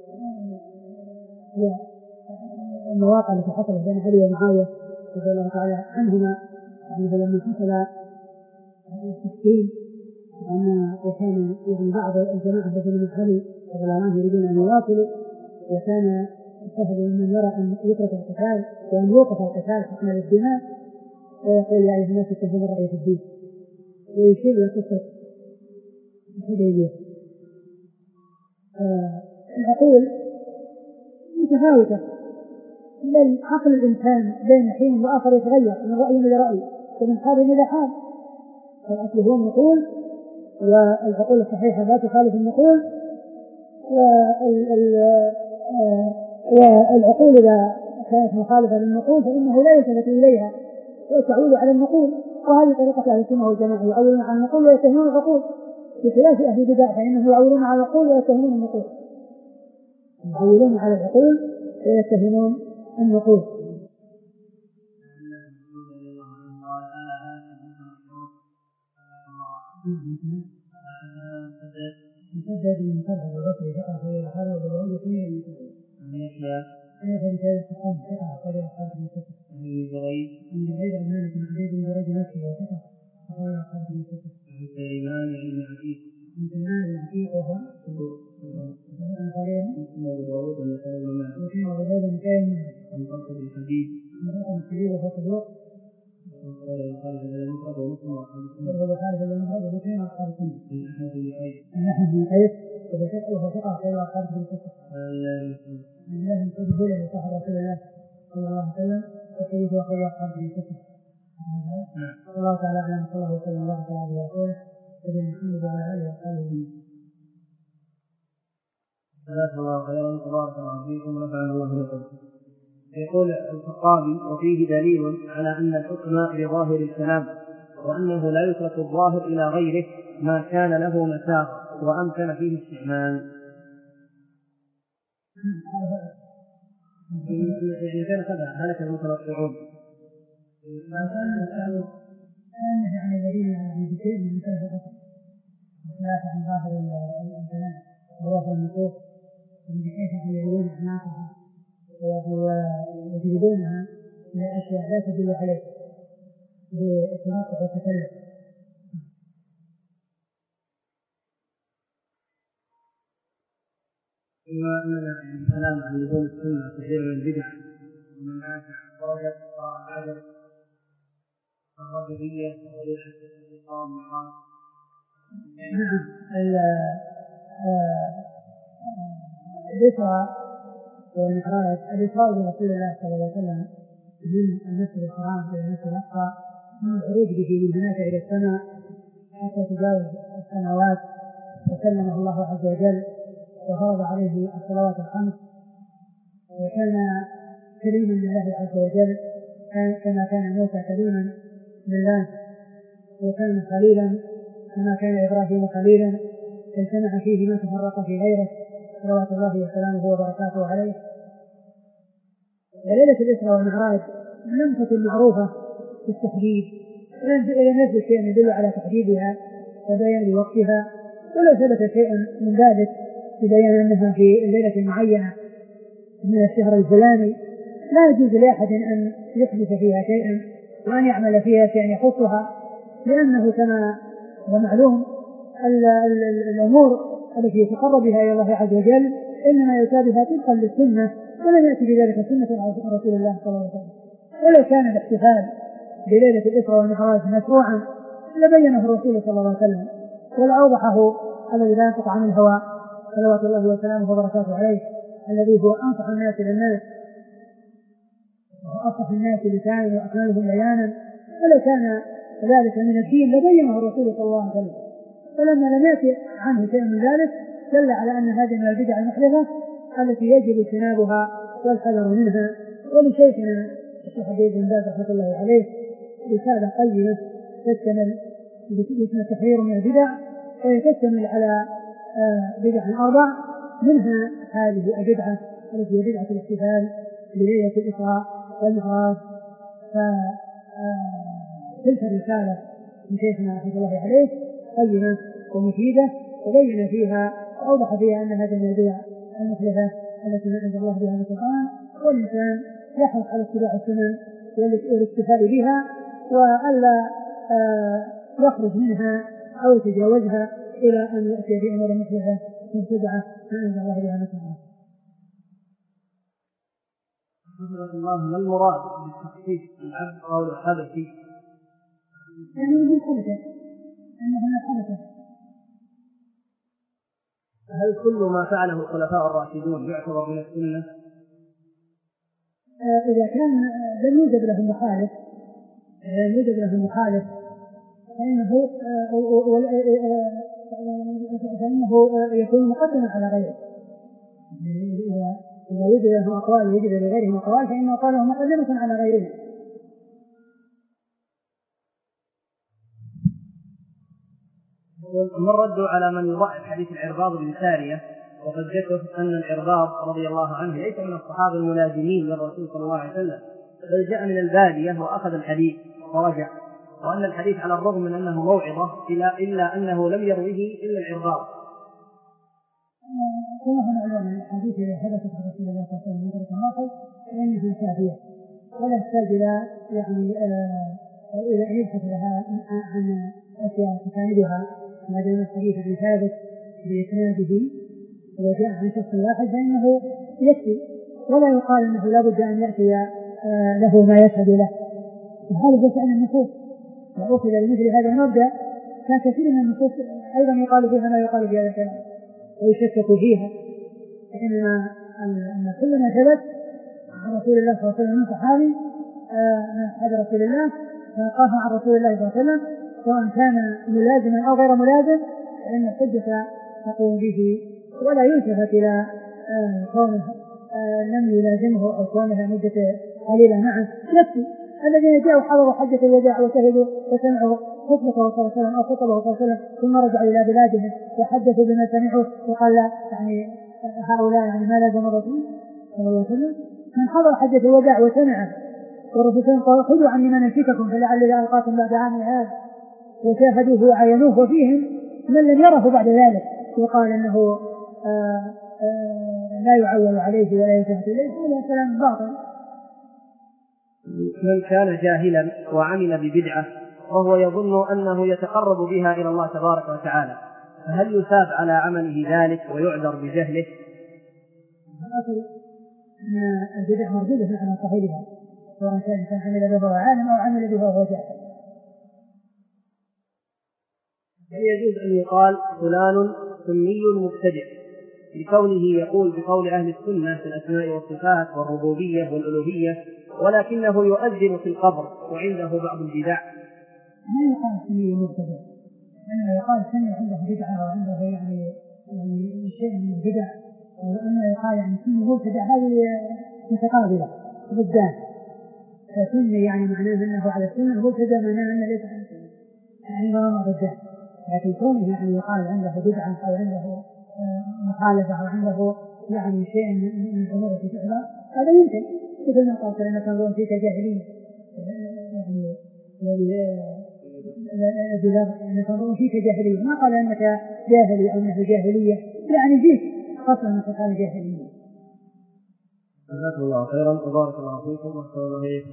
المواقع التي حصلت بين علي ومعاوية رضي الله تعالى عنهما، يعني لما حصل التسكين أن وكان يعني بعض الجماعة الذين من علي رضي الله عنه يريدون أن يواصلوا، وكان السهل من يرى أن يترك القتال وأن يوقف القتال حكما للدماء، ويقول يا أيها الناس اتخذوا الرأي في الدين، ويشير إلى قصة الحديبية. العقول متفاوتة، بل عقل الإنسان بين حين وآخر يتغير من رأي إلى رأي ومن حال إلى حال. الأصل هو النقول، والعقول الصحيحة لا تخالف النقول، والعقول إذا كانت مخالفة للنقول فإنه لا يلتفت إليها ويتعود على النقول. وهذه طريقة أهل السنة والجماعة، يعولون على النقول ويتهمون العقول، بخلاف أهل البدع فإنهم يعولون على العقول ويتهمون النقول يعولون على العقول ويتهمون النقول. مسدد من فرد البصري فقط في الحالة وبالعودة فيه المسدد أنا فبالتالي استقام فقط قد يحصل في المسدد من غير من غير أمانة من عبيد من درجة نفسه وفقط فقد يحصل في المسدد من سليمان بن عتيق من سليمان بن عتيق وهو وكان قريبا وكان غداد مكان من قصد الحديد من قصد الحديد وفق الوقت البخاري في المفرد ومسلم وأصحاب السنة. البخاري في المفرد ومسلم وأصحاب السنة. النحو بن قيس وهو ثقة خير أصحاب السنة. من الله من كل هدى لصاحب رسول الله صلى الله عليه وسلم وكيف هو خير أصحاب السنة. الله تعالى أعلم صلى الله وسلم الله تعالى وسلم وبين محمد وعلى آله وصحبه أجمعين. جزاكم الله خيرا وبارك الله فيكم ونفعنا الله بكم. يقول الخطابي: وفيه دليل على أن الحكم بظاهر الكلام، وأنه لا يترك الظاهر إلى غيره ما كان له مساغ وأمكن فيه استعمال. يعني كان كذا هلك المتنطعون. كان يعني دليل على بشيء من كيف الحكم لا عن ظاهر الكلام وظاهر النصوص بحيث يجرون أعناقها ويجلبونها من أشياء لا تدل عليه بالتناقض والتكلف. بما أننا الكلام عن لزوم السنة كثير من البدع ومن الناس درجة عدد الرجلية والإقام والإقام. نعم. الإسراء والمعراج، الإسراء برسول الله صلى الله عليه وسلم من المسجد الحرام إلى المسجد الأقصى، من الخروج به من هناك إلى السماء حتى تجاوز السماوات، وكلمه الله عز وجل وفرض عليه الصلوات الخمس، وكان كريما لله عز وجل كما كان موسى كريما لله، وكان خليلا كما كان إبراهيم خليلا، اجتمع فيه ما تفرق في غيره صلوات الله وسلامه وبركاته عليه. ليلة الإسراء والمعراج لم تكن معروفة في التحديد، ولم يثبت شيء يدل على تحديدها وبيان وقتها، ولا ثبت شيء من ذلك ببيان أنها في الليلة المعينة من الشهر الفلاني. لا يجوز لأحد أن يحدث فيها شيئا وأن يعمل فيها شيئا يخصها، لأنه كما هو معلوم الأمور التي يتقرب بها إلى الله عز وجل إنما يتابعها طبقا للسنة، ولم يأتي بذلك سنة رسول الله صلى الله عليه وسلم. ولو كان الاحتفال بليلة الإسراء والمعراج مشروعا لبينه الرسول صلى الله عليه وسلم ولأوضحه الذي لا ينطق عن الهوى صلوات الله وسلامه وبركاته عليه، الذي هو أنصح الناس للناس وأصح الناس لسانا وأكملهم بيانا. ولو كان ذلك من الدين لبينه الرسول صلى الله عليه وسلم، فلما لم يأتي عنه شيء من ذلك دل على أن هذه من البدع المحدثة التي يجب اجتنابها والحذر منها. ولشيخنا الشيخ عبد بن باز رحمة الله عليه رسالة قيمة تشتمل باسم تحرير من البدع، وهي تشتمل على بدع أربع، منها هذه البدعة التي هي بدعة الاحتفال بليلة الإسراء والمعراج. فتلك الرسالة من شيخنا رحمة الله عليه قيمة ومفيدة، وبين فيها وأوضح فيها أن هذه من البدع المحدثة التي ما أنزل الله بها من القرآن، والإنسان يحرص على اتباع السنن والاكتفاء بها وألا يخرج منها أو يتجاوزها إلى أن يأتي بأمور محدثة مبتدعة ما أنزل الله بها من القرآن. الله ما المراد بالتخصيص العبد أو الحبشي؟ يعني من الحبشة أنه من الحبشة. هل كل ما فعله الخلفاء الراشدون يعتبر من السنة؟ إذا كان لم يوجد له مخالف لم يوجد له مخالف فإنه فإنه يكون مقدما على غيره. إذا وجد له أقوال وجد لغيره أقوال فإن أقواله مقدمة على غيره. من ردوا على من يضعف حديث العرباض بن سارية وحجته أن العرباض رضي الله عنه ليس من الصحابة الملازمين للرسول صلى الله عليه وسلم، بل جاء من البادية وأخذ الحديث ورجع، وأن الحديث على الرغم من أنه موعظة إلا, إلا أنه لم يرويه إلا العرباض. كما هو معلوم الحديث إذا حدثت عن رسول الله صلى الله عليه وسلم من واحد فإنها كافية ولا يحتاج إلى يعني إلى أن يبحث لها عن أشياء تساندها. ما دام الحديث ابن ثابت بإسناده وجاء عن شخص واحد فإنه يكفي، ولا يقال أنه لا بد أن يأتي له ما يشهد له، يخالف شأن النصوص. وأخذ لمثل هذا المبدأ كان كثير من النصوص أيضا يقال فيها ما يقال في هذا الكلام ويشكك فيها، فإنما أن كل ما ثبت عن رسول الله صلى الله عليه وسلم من صحابي من أصحاب رسول الله فقاف عن رسول الله صلى الله عليه وسلم سواء كان ملازما أو غير ملازم فإن الحجة تقوم به ولا يلتفت إلى كونه لم يلازمه أو كونها مدة قليلة. معه يكفي الذين جاءوا حضروا حجة الوداع وشهدوا وسمعوا خطبته صلى الله عليه وسلم أو خطبه صلى الله عليه وسلم ثم رجعوا إلى بلادهم وحدثوا بما سمعوا وقال يعني هؤلاء يعني ما لازم الرسول صلى الله عليه وسلم. من حضر حجة الوداع وسمع والرسول صلى الله عليه وسلم قال خذوا عني مناسككم فلعل إذا ألقاكم بعد عام هذا وشاهدوه وعينوه وفيهم من لم يره بعد ذلك وقال أنه آآ آآ لا يعول عليه ولا يتهت إليه هذا كلام باطل. من كان جاهلا وعمل ببدعة وهو يظن أنه يتقرب بها إلى الله تبارك وتعالى فهل يثاب على عمله ذلك ويعذر بجهله؟ أقول أن البدع مردودة على صاحبها سواء كان كان عمل به عالم أو عمل به وهو جاهل. هل يجوز أن يقال فلان سني مبتدع لكونه يقول بقول أهل السنة في الأسماء والصفات والربوبية والألوهية ولكنه يؤذن في القبر وعنده بعض البدع؟ ما يقال سني مبتدع، إنما يقال سني عنده بدعة وعنده يعني يعني شيء من البدع، وإنما يقال يعني سني مبتدع هذه متقابلة ضدان. فسني يعني معناه أنه على السنة مبتدع معناه أنه ليس على السنة يعني ما ضدان. لكن كونه يعني يقال عنده بدعة أو عنده مخالفة أو عنده يعني شيء من الأمور التي تعلم هذا يمكن مثل ما قال لأنك تنظرون فيك جاهلية يعني أنك تنظرون فيك جاهلية ما قال أنك جاهلي أو أنك جاهلية يعني فيك قصة أنك قال جاهلية. جزاكم الله خيرا وبارك الله فيكم واحسن الله إليكم.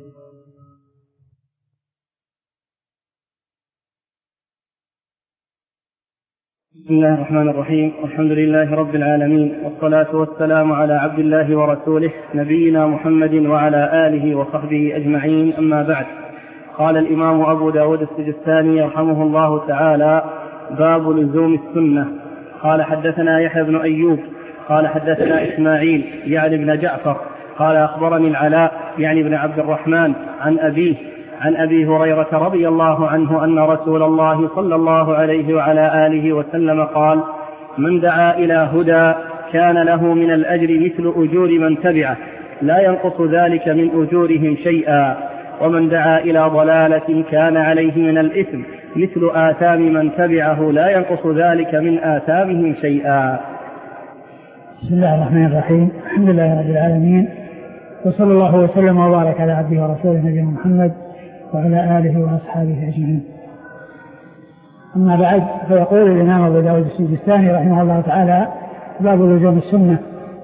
بسم الله الرحمن الرحيم والحمد لله رب العالمين والصلاة والسلام على عبد الله ورسوله نبينا محمد وعلى آله وصحبه أجمعين أما بعد. قال الإمام أبو داود السجستاني رحمه الله تعالى باب لزوم السنة. قال حدثنا يحيى بن أيوب قال حدثنا إسماعيل يعني بن جعفر قال أخبرني العلاء يعني بن عبد الرحمن عن أبيه عن أبي هريرة رضي الله عنه أن رسول الله صلى الله عليه وعلى آله وسلم قال من دعا إلى هدى كان له من الأجر مثل أجور من تبعه لا ينقص ذلك من أجورهم شيئا ومن دعا إلى ضلالة كان عليه من الإثم مثل آثام من تبعه لا ينقص ذلك من آثامهم شيئا. بسم الله الرحمن الرحيم الحمد لله رب العالمين وصلى الله وسلم وبارك على عبده ورسوله نبينا محمد وعلى آله وأصحابه أجمعين. أما بعد فيقول الإمام أبو داود السجستاني رحمه الله تعالى باب لزوم السنة.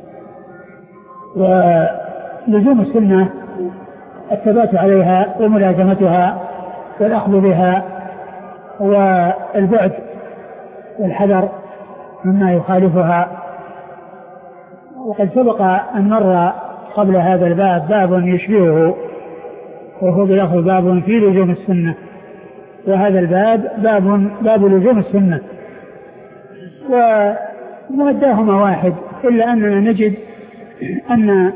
ولزوم السنة الثبات عليها وملازمتها والأخذ بها والبعد والحذر مما يخالفها. وقد سبق أن مر قبل هذا الباب باب يشبهه وهو بلفظ باب في لزوم السنة، وهذا الباب باب باب لزوم السنة ومؤداهما واحد إلا أننا نجد أن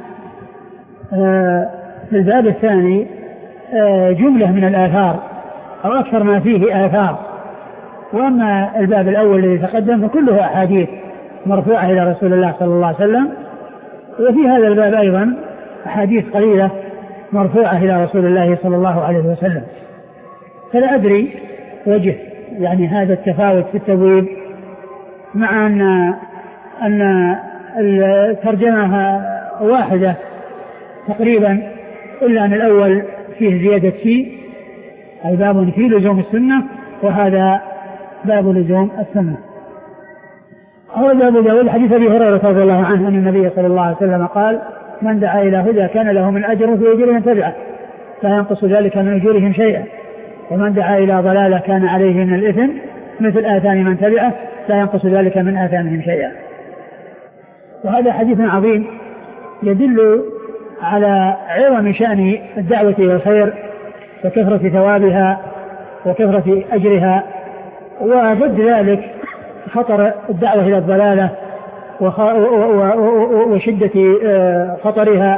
في الباب الثاني جملة من الآثار أو أكثر ما فيه آثار، وأما الباب الأول الذي تقدم فكله أحاديث مرفوعة إلى رسول الله صلى الله عليه وسلم. وفي هذا الباب أيضا أحاديث قليلة مرفوعة إلى رسول الله صلى الله عليه وسلم. فلا أدري وجه يعني هذا التفاوت في التبويب مع أن أن الترجمة واحدة تقريبا إلا أن الأول فيه زيادة في أي باب في لزوم السنة وهذا باب لزوم السنة. أول باب داود حديث أبي هريرة رضي الله عنه أن النبي صلى الله عليه وسلم قال من دعا إلى هدى كان له من أجر في أجر من تبعه لا ينقص ذلك من أجورهم شيئا ومن دعا إلى ضلالة كان عليه من الإثم مثل آثام من تبعه لا ينقص ذلك من آثامهم شيئا. وهذا حديث عظيم يدل على عظم شأن الدعوة إلى الخير وكثرة ثوابها وكثرة أجرها، وضد ذلك خطر الدعوة إلى الضلالة وشدة خطرها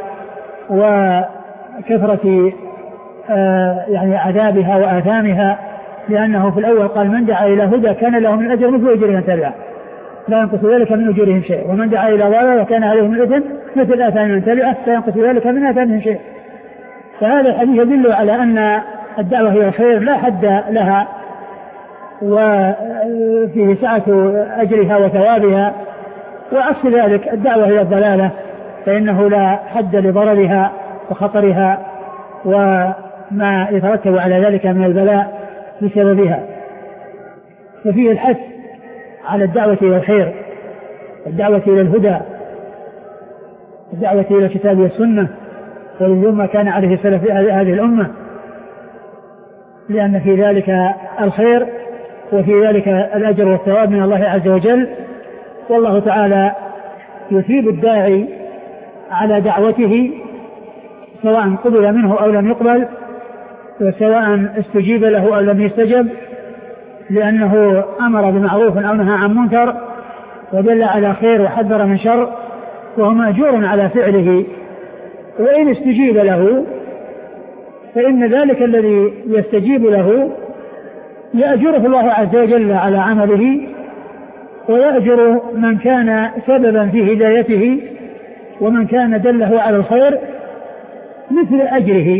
وكثرة يعني عذابها وآثامها، لأنه في الأول قال من دعا إلى هدى كان له من الأجر مثل أجر من تبعه لا ينقص ذلك من أجورهم شيء، ومن دعا إلى ضلالة وكان عليه من الإثم مثل آثام من تبعه لا ينقص ذلك من آثامهم شيء. فهذا الحديث يدل على أن الدعوة هي الخير لا حد لها، وفيه سعة أجرها وثوابها، وعكس ذلك الدعوة إلى الضلالة فإنه لا حد لضررها وخطرها وما يترتب على ذلك من البلاء بسببها. ففيه الحث على الدعوة إلى الخير، الدعوة إلى الهدى، الدعوة إلى الكتاب والسنة ولزوم ما كان عليه سلف هذه الأمة، لأن في ذلك الخير وفي ذلك الأجر والثواب من الله عز وجل. والله تعالى يثيب الداعي على دعوته سواء قبل منه أو لم يقبل، وسواء استجيب له أو لم يستجب، لأنه أمر بمعروف أو نهى عن منكر ودل على خير وحذر من شر، وهو مأجور على فعله. وإن استجيب له فإن ذلك الذي يستجيب له يأجره الله عز وجل على عمله، ويأجر من كان سببا في هدايته ومن كان دله على الخير مثل أجره،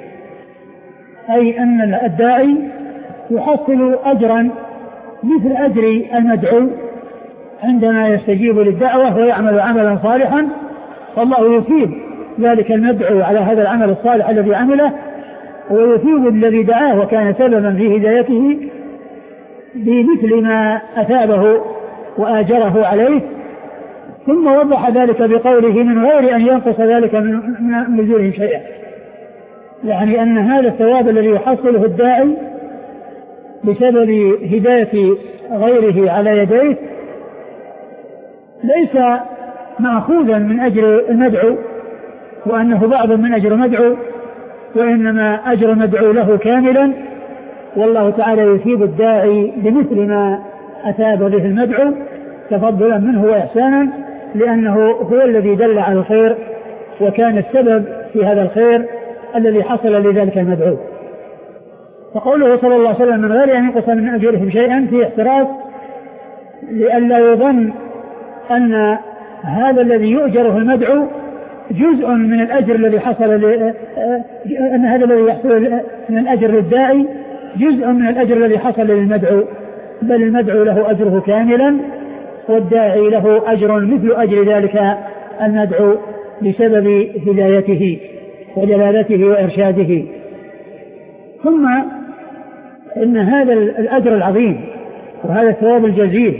أي أن الداعي يحصل أجرا مثل أجر المدعو عندما يستجيب للدعوة ويعمل عملا صالحا، فالله يثيب ذلك المدعو على هذا العمل الصالح الذي عمله، ويثيب الذي دعاه وكان سببا في هدايته بمثل ما أثابه وآجره عليه. ثم وضح ذلك بقوله من غير أن ينقص ذلك من أجورهم شيئا، يعني أن هذا الثواب الذي يحصله الداعي بسبب هداية غيره على يديه ليس مأخوذا من أجر المدعو وأنه بعض من أجر المدعو، وإنما أجر المدعو له كاملا، والله تعالى يثيب الداعي بمثل ما أثاب به المدعو تفضلا منه وإحسانا، لأنه هو الذي دل على الخير وكان السبب في هذا الخير الذي حصل لذلك المدعو. فقوله صلى الله عليه وسلم من غير أن ينقص من أجورهم شيئا في احتراز لئلا يظن أن هذا الذي يؤجره المدعو جزء من الأجر الذي حصل ل... أن هذا الذي يحصل من الأجر للداعي جزء من الأجر الذي حصل للمدعو، بل المدعو له أجره كاملا والداعي له أجر مثل أجر ذلك المدعو بسبب هدايته ودلالته وإرشاده. ثم إن هذا الأجر العظيم وهذا الثواب الجزيل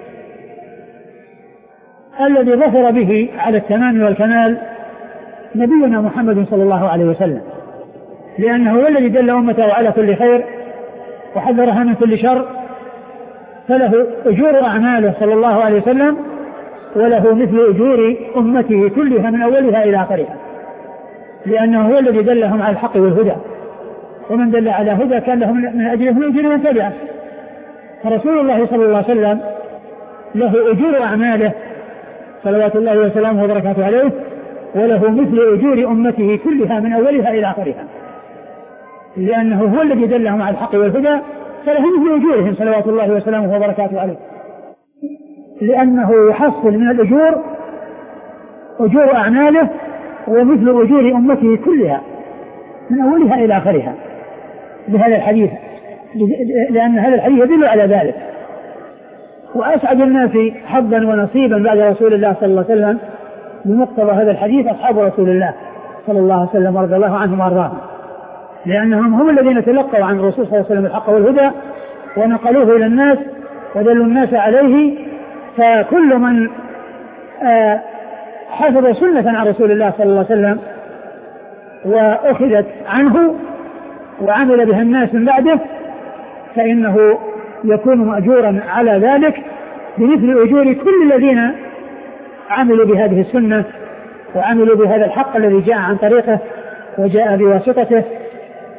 الذي ظفر به على التمام والكمال نبينا محمد صلى الله عليه وسلم، لأنه هو الذي دل أمته على كل خير وحذرها من كل شر، فله أجور أعماله صلى الله عليه وسلم وله مثل أجور أمته كلها من أولها إلى آخرها، لأنه هو الذي دلهم على الحق والهدى، ومن دل على هدى كان له من أجله من أجر من تبعه. فرسول الله صلى الله عليه وسلم له أجور أعماله صلوات الله وسلامه وبركاته عليه، وله مثل أجور أمته كلها من أولها إلى آخرها، لأنه هو الذي دلهم على الحق والهدى، فله مثل أجورهم صلوات الله وسلامه وبركاته عليه، لأنه يحصل من الأجور أجور أعماله ومثل أجور أمته كلها من أولها إلى آخرها بهذا الحديث، لأن هذا الحديث يدل على ذلك. وأسعد الناس حظا ونصيبا بعد رسول الله صلى الله عليه وسلم بمقتضى هذا الحديث أصحاب رسول الله صلى الله عليه وسلم ورضي الله عنهم وأرضاهم، لأنهم هم الذين تلقوا عن الرسول صلى الله عليه وسلم الحق والهدى ونقلوه إلى الناس ودلوا الناس عليه. فكل من آه حفظ سنة عن رسول الله صلى الله عليه وسلم وأخذت عنه وعمل بها الناس من بعده فإنه يكون مأجورا على ذلك بمثل أجور كل الذين عملوا بهذه السنة وعملوا بهذا الحق الذي جاء عن طريقه وجاء بواسطته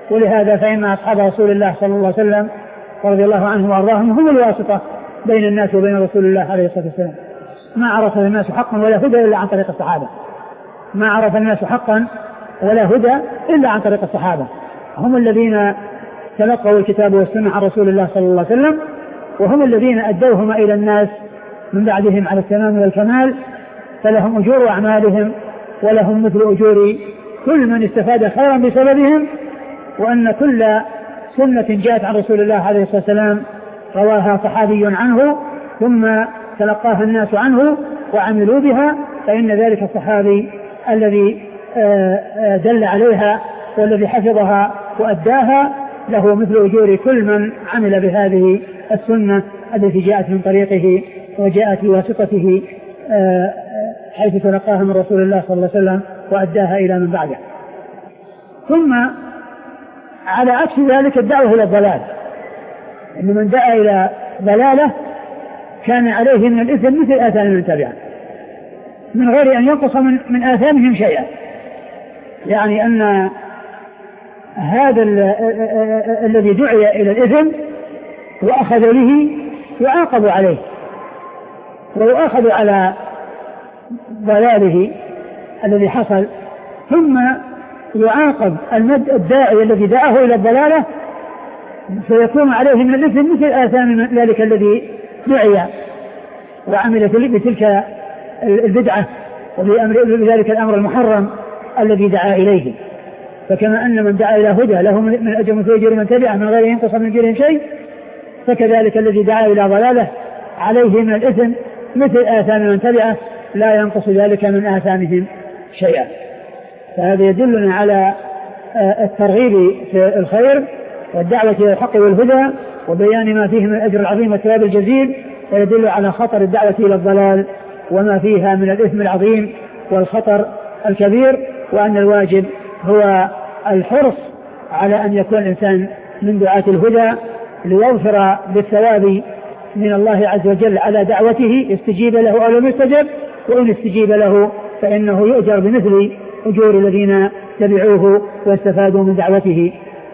ولهذا فإن أصحاب رسول الله صلى الله عليه وسلم رضي الله عنهم وأرضاهم هم الواسطة بين الناس وبين رسول الله عليه الصلاة والسلام. ما عرف الناس حقا ولا هدى إلا عن طريق الصحابة، ما عرف الناس حقا ولا هدى إلا عن طريق الصحابة، هم الذين تلقوا الكتاب والسنة عن رسول الله صلى الله عليه وسلم، وهم الذين أدوهما إلى الناس من بعدهم على التمام والكمال، فلهم أجور أعمالهم ولهم مثل أجور كل من استفاد خيرا بسببهم. وأن كل سنة جاءت عن رسول الله عليه الصلاة والسلام رواها صحابي عنه ثم تلقاها الناس عنه وعملوا بها، فإن ذلك الصحابي الذي دل عليها والذي حفظها وأداها له مثل أجور كل من عمل بهذه السنة التي جاءت من طريقه وجاءت بواسطته حيث تلقاها من رسول الله صلى الله عليه وسلم وأداها إلى من بعده. ثم على عكس ذلك الدعوة إلى الضلال، إن من دعا إلى ضلالة كان عليه من الإثم مثل آثام من تبعه من غير أن ينقص من, من آثامهم شيئا، يعني أن هذا الذي دعي إلى الإثم وأخذ به يعاقب عليه ويؤاخذ على ضلاله الذي حصل، ثم يعاقب المد الداعي الذي دعاه إلى الضلالة فيكون عليه من الإثم مثل آثام ذلك الذي دعي وعمل بتلك البدعة وبذلك الأمر المحرم الذي دعا إليه. فكما أن من دعا إلى هدى له من أجر مثل أجر من تبعه من غير ينقص من أجرهم شيء، فكذلك الذي دعا إلى ضلالة عليه من الإثم مثل آثام من تبعه لا ينقص ذلك من آثامهم شيئا. فهذا يدلنا على الترغيب في الخير والدعوة إلى الحق والهدى وبيان ما فيه من الأجر العظيم والثواب الجزيل، ويدل على خطر الدعوة إلى الضلال وما فيها من الإثم العظيم والخطر الكبير، وأن الواجب هو الحرص على أن يكون الإنسان من دعاة الهدى ليغفر بالثواب من الله عز وجل على دعوته استجيب له أو لم يستجب، وإن استجيب له فإنه يؤجر بمثل أجور الذين تبعوه واستفادوا من دعوته.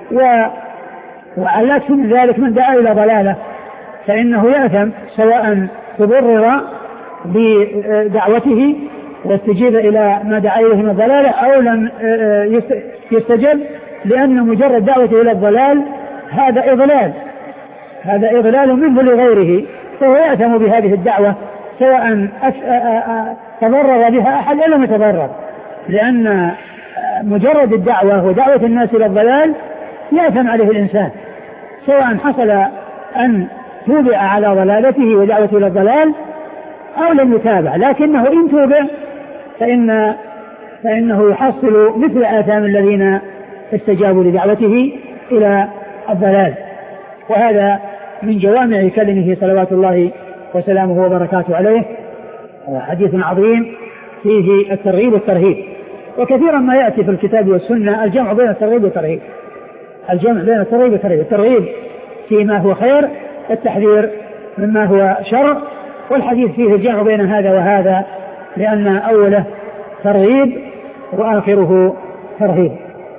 وعلى عكس من ذلك من دعا إلى ضلالة فإنه يأثم سواء تضرر بدعوته واستجيب إلى ما دعا إليه من الضلالة أو لم يستجب، لأن مجرد دعوة إلى الضلال هذا إضلال هذا إضلال منه لغيره، فهو يأثم بهذه الدعوة سواء تضرر بها أحد أو لم يتضرر، لأن مجرد الدعوة ودعوة الناس إلى الضلال يأثم عليه الإنسان سواء حصل أن توبع على ضلالته ودعوة إلى الضلال أو لم يتابع، لكنه إن توبع فإن فإنه يحصل مثل آثام الذين استجابوا لدعوته إلى الضلال. وهذا من جوامع كلمه صلوات الله وسلامه وبركاته عليه، حديث عظيم فيه الترغيب والترهيب. وكثيرا ما يأتي في الكتاب والسنة الجمع بين الترغيب والترهيب الجمع بين الترغيب والترهيب الترغيب فيما هو خير، التحذير مما هو شر، والحديث فيه الجمع بين هذا وهذا، لأن أوله ترغيب وآخره ترهيب.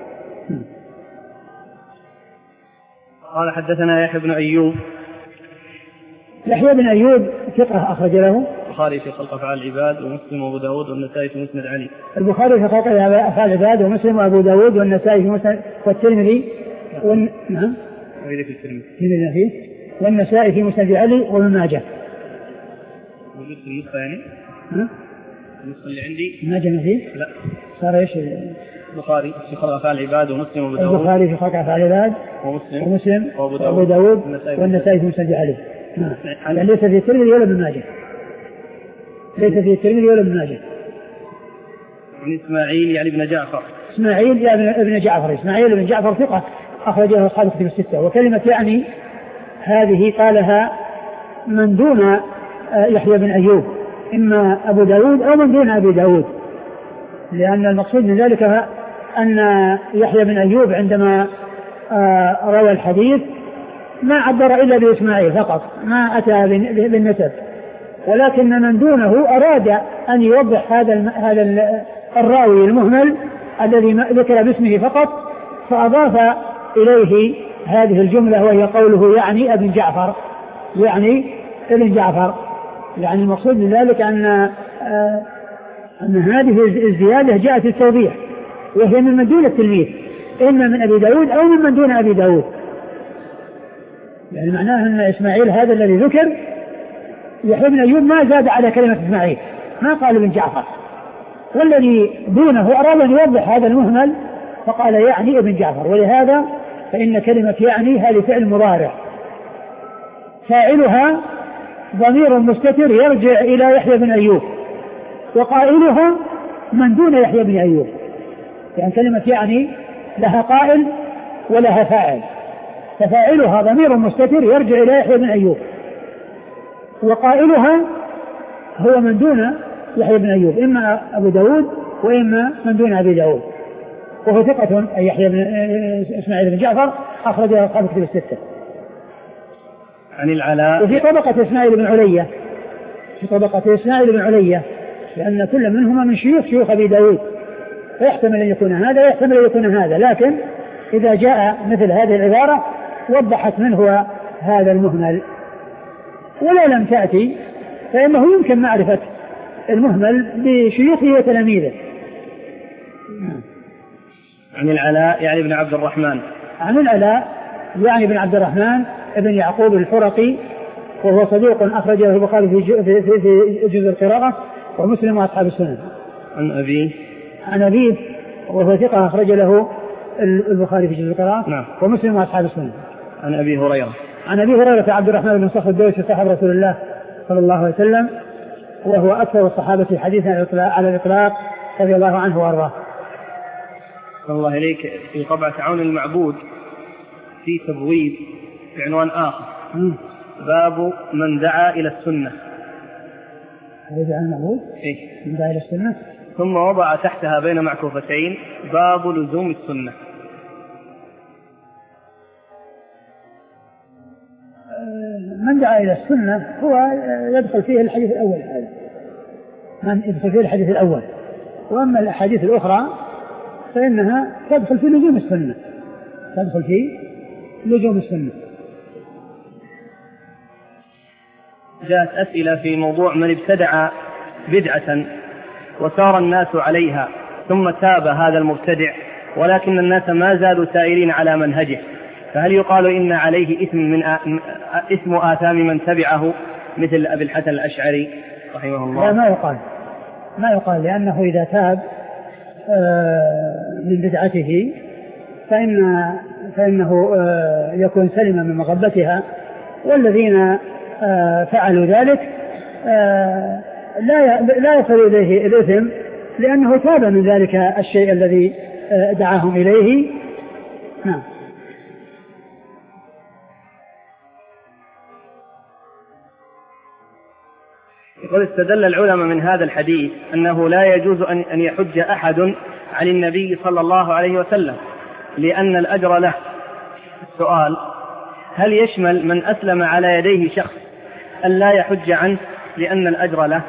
قال حدثنا يحيى بن أيوب. يحيى بن أيوب ثقة أخرج له البخاري في خلق أفعال العباد ومسلم وأبو داود والنسائي في مسند علي. البخاري في خلق أفعال العباد ومسلم وأبو داود والنسائي في مسند والترمذي والن... نعم في الترمذي فيه والنسائي في مسند علي وابن ماجه. موجود في النسخة يعني؟ ها؟ النسخة اللي عندي ما جاء فيه؟ لا. صار ايش؟ البخاري في خلق أفعال العباد ومسلم وأبو داود. البخاري في خلق أفعال العباد ومسلم ومسلم وأبو داود, داود والنسائي في مسند علي. نعم. يعني ليس في الترمذي ولا ابن ماجه. ليس في الترمذي ولا ابن ماجه. عن إسماعيل يعني ابن جعفر. إسماعيل يعني ابن جعفر. إسماعيل ابن جعفر ثقة أخرجه أصحاب الكتب الستة. وكلمة يعني هذه قالها من دون يحيى بن أيوب، إما أبو داود أو من دون أبي داود، لأن المقصود من ذلك أن يحيى بن أيوب عندما روى الحديث ما عبر إلا بإسماعيل فقط، ما أتى بالنسب، ولكن من دونه أراد أن يوضح هذا هذا الراوي المهمل الذي ذكر باسمه فقط، فأضاف إليه هذه الجملة وهي قوله يعني ابن جعفر، يعني ابن جعفر. يعني المقصود من ذلك أن آه أن هذه الزيادة جاءت التوضيح، وهي من من دون التلميذ، إما من أبي داود أو من من دون أبي داود. يعني معناه أن إسماعيل هذا الذي ذكر يحيى بن أيوب ما زاد على كلمة إسماعيل، ما قال ابن جعفر، والذي دونه أراد أن يوضح هذا المهمل فقال يعني ابن جعفر. ولهذا فإن كلمة يعني هذه فعل مضارع فاعلها ضمير مستتر يرجع إلى يحيى بن أيوب، وقائلها من دون يحيى بن أيوب. يعني كلمة يعني لها قائل ولها فاعل، ففاعلها ضمير مستتر يرجع إلى يحيى بن أيوب، وقائلها هو من دون يحيى بن أيوب، إما أبو داود وإما من دون أبي داود، وهو ثقة أي يحيى بن إسماعيل بن جعفر أخرجه أصحاب كتب الستة. عن العلاء. وفي طبقة إسماعيل بن علية، في طبقة إسماعيل بن علية، لأن كل منهما من شيوخ شيوخ أبي داود، فيحتمل أن يكون هذا ويحتمل أن يكون هذا، لكن إذا جاء مثل هذه العبارة وضحت من هو هذا المهمل. ولو لم تأتي فإنه يمكن معرفة المهمل بشيوخه وتلاميذه. عن العلاء يعني ابن عبد الرحمن. عن العلاء يعني ابن عبد الرحمن ابن يعقوب الحرقي، وهو صديق أخرجه البخاري في في في جزء القراءة ومسلم وأصحاب السنن. عن أبيه. عن أبيه وهو ثقة أخرج له البخاري في جزء القراءة نعم. ومسلم وأصحاب السنن. عن أبي هريرة. عن أبي هريرة عبد الرحمن بن صخر الدوسي صاحب رسول الله صلى الله عليه وسلم، وهو أكثر الصحابة حديثا على الإطلاق رضي الله عنه وأرضاه. الله إليك. في طبعة عون المعبود في تبويب في عنوان آخر م. باب من دعا إلى السنة. هذا عن المعبود إيه؟ من دعا إلى السنة. ثم وضع تحتها بين معكوفتين باب لزوم السنة. من دعا إلى السنة هو يدخل فيه الحديث الأول، هذا من يدخل فيه الحديث الأول، وأما الأحاديث الأخرى فإنها تدخل في لزوم السنة، تدخل في لزوم السنة. جاءت أسئلة في موضوع من ابتدع بدعة وسار الناس عليها ثم تاب هذا المبتدع ولكن الناس ما زالوا سائرين على منهجه، فهل يقال إن عليه إثم من إثم آثام من تبعه مثل أبي الحسن الأشعري رحمه الله؟ لا، ما يقال، ما يقال، لأنه إذا تاب من بدعته فإن فإنه يكون سلما من مغبتها، والذين فعلوا ذلك لا لا يصل إليه الإثم لأنه تاب من ذلك الشيء الذي دعاهم إليه. نعم. يقول استدل العلماء من هذا الحديث أنه لا يجوز أن يحج أحد عن النبي صلى الله عليه وسلم لأن الأجر له. السؤال: هل يشمل من أسلم على يديه شخص أن لا يحج عنه لأن الأجر له؟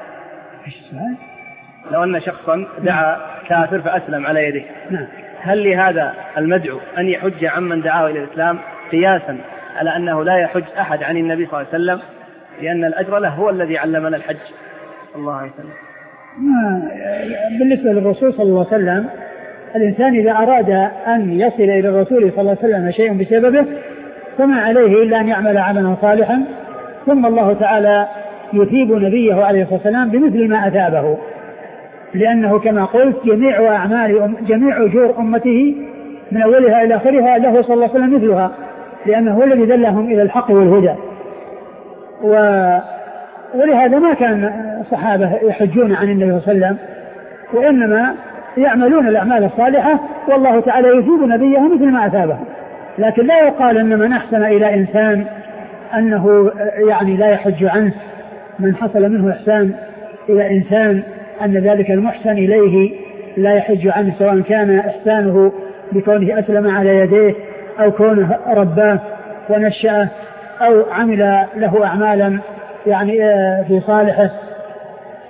لو أن شخصا دعا كافر فأسلم على يديه، هل لهذا المدعو أن يحج عن من دعاه إلى الإسلام قياسا على أنه لا يحج أحد عن النبي صلى الله عليه وسلم لأن الأجر له هو الذي علمنا الحج صلى الله عليه وسلم؟ بالنسبة للرسول صلى الله عليه وسلم، الإنسان إذا أراد أن يصل إلى الرسول صلى الله عليه وسلم شيء بسببه فما عليه إلا أن يعمل عملا صالحا، ثم الله تعالى يثيب نبيه عليه الصلاة والسلام بمثل ما أثابه، لأنه كما قلت جميع أعمال جميع أجور أمته من أولها إلى آخرها له صلى الله عليه وسلم مثلها، لأنه هو الذي دلهم إلى الحق والهدى. و... ولهذا ما كان الصحابة يحجون عن النبي صلى الله عليه وسلم، وإنما يعملون الأعمال الصالحة والله تعالى يثيب نبيه مثل ما أثابه. لكن لا يقال أن من أحسن إلى إنسان أنه يعني لا يحج عنه، من حصل منه إحسان إلى إنسان أن ذلك المحسن إليه لا يحج عنه، سواء كان إحسانه بكونه أسلم على يديه أو كونه رباه ونشأه أو عمل له أعمالا يعني في صالحه،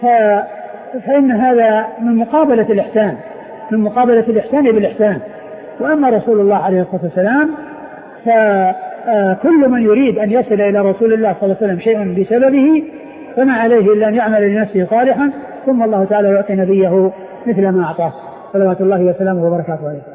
فإن هذا من مقابلة الإحسان، من مقابلة الإحسان بالإحسان، وأما رسول الله عليه الصلاة والسلام فكل من يريد أن يصل إلى رسول الله صلى الله عليه وسلم شيء بسببه فما عليه إلا أن يعمل لنفسه صالحا ثم الله تعالى يعطي نبيه مثل ما أعطاه صلوات الله وسلامه وبركاته عليه.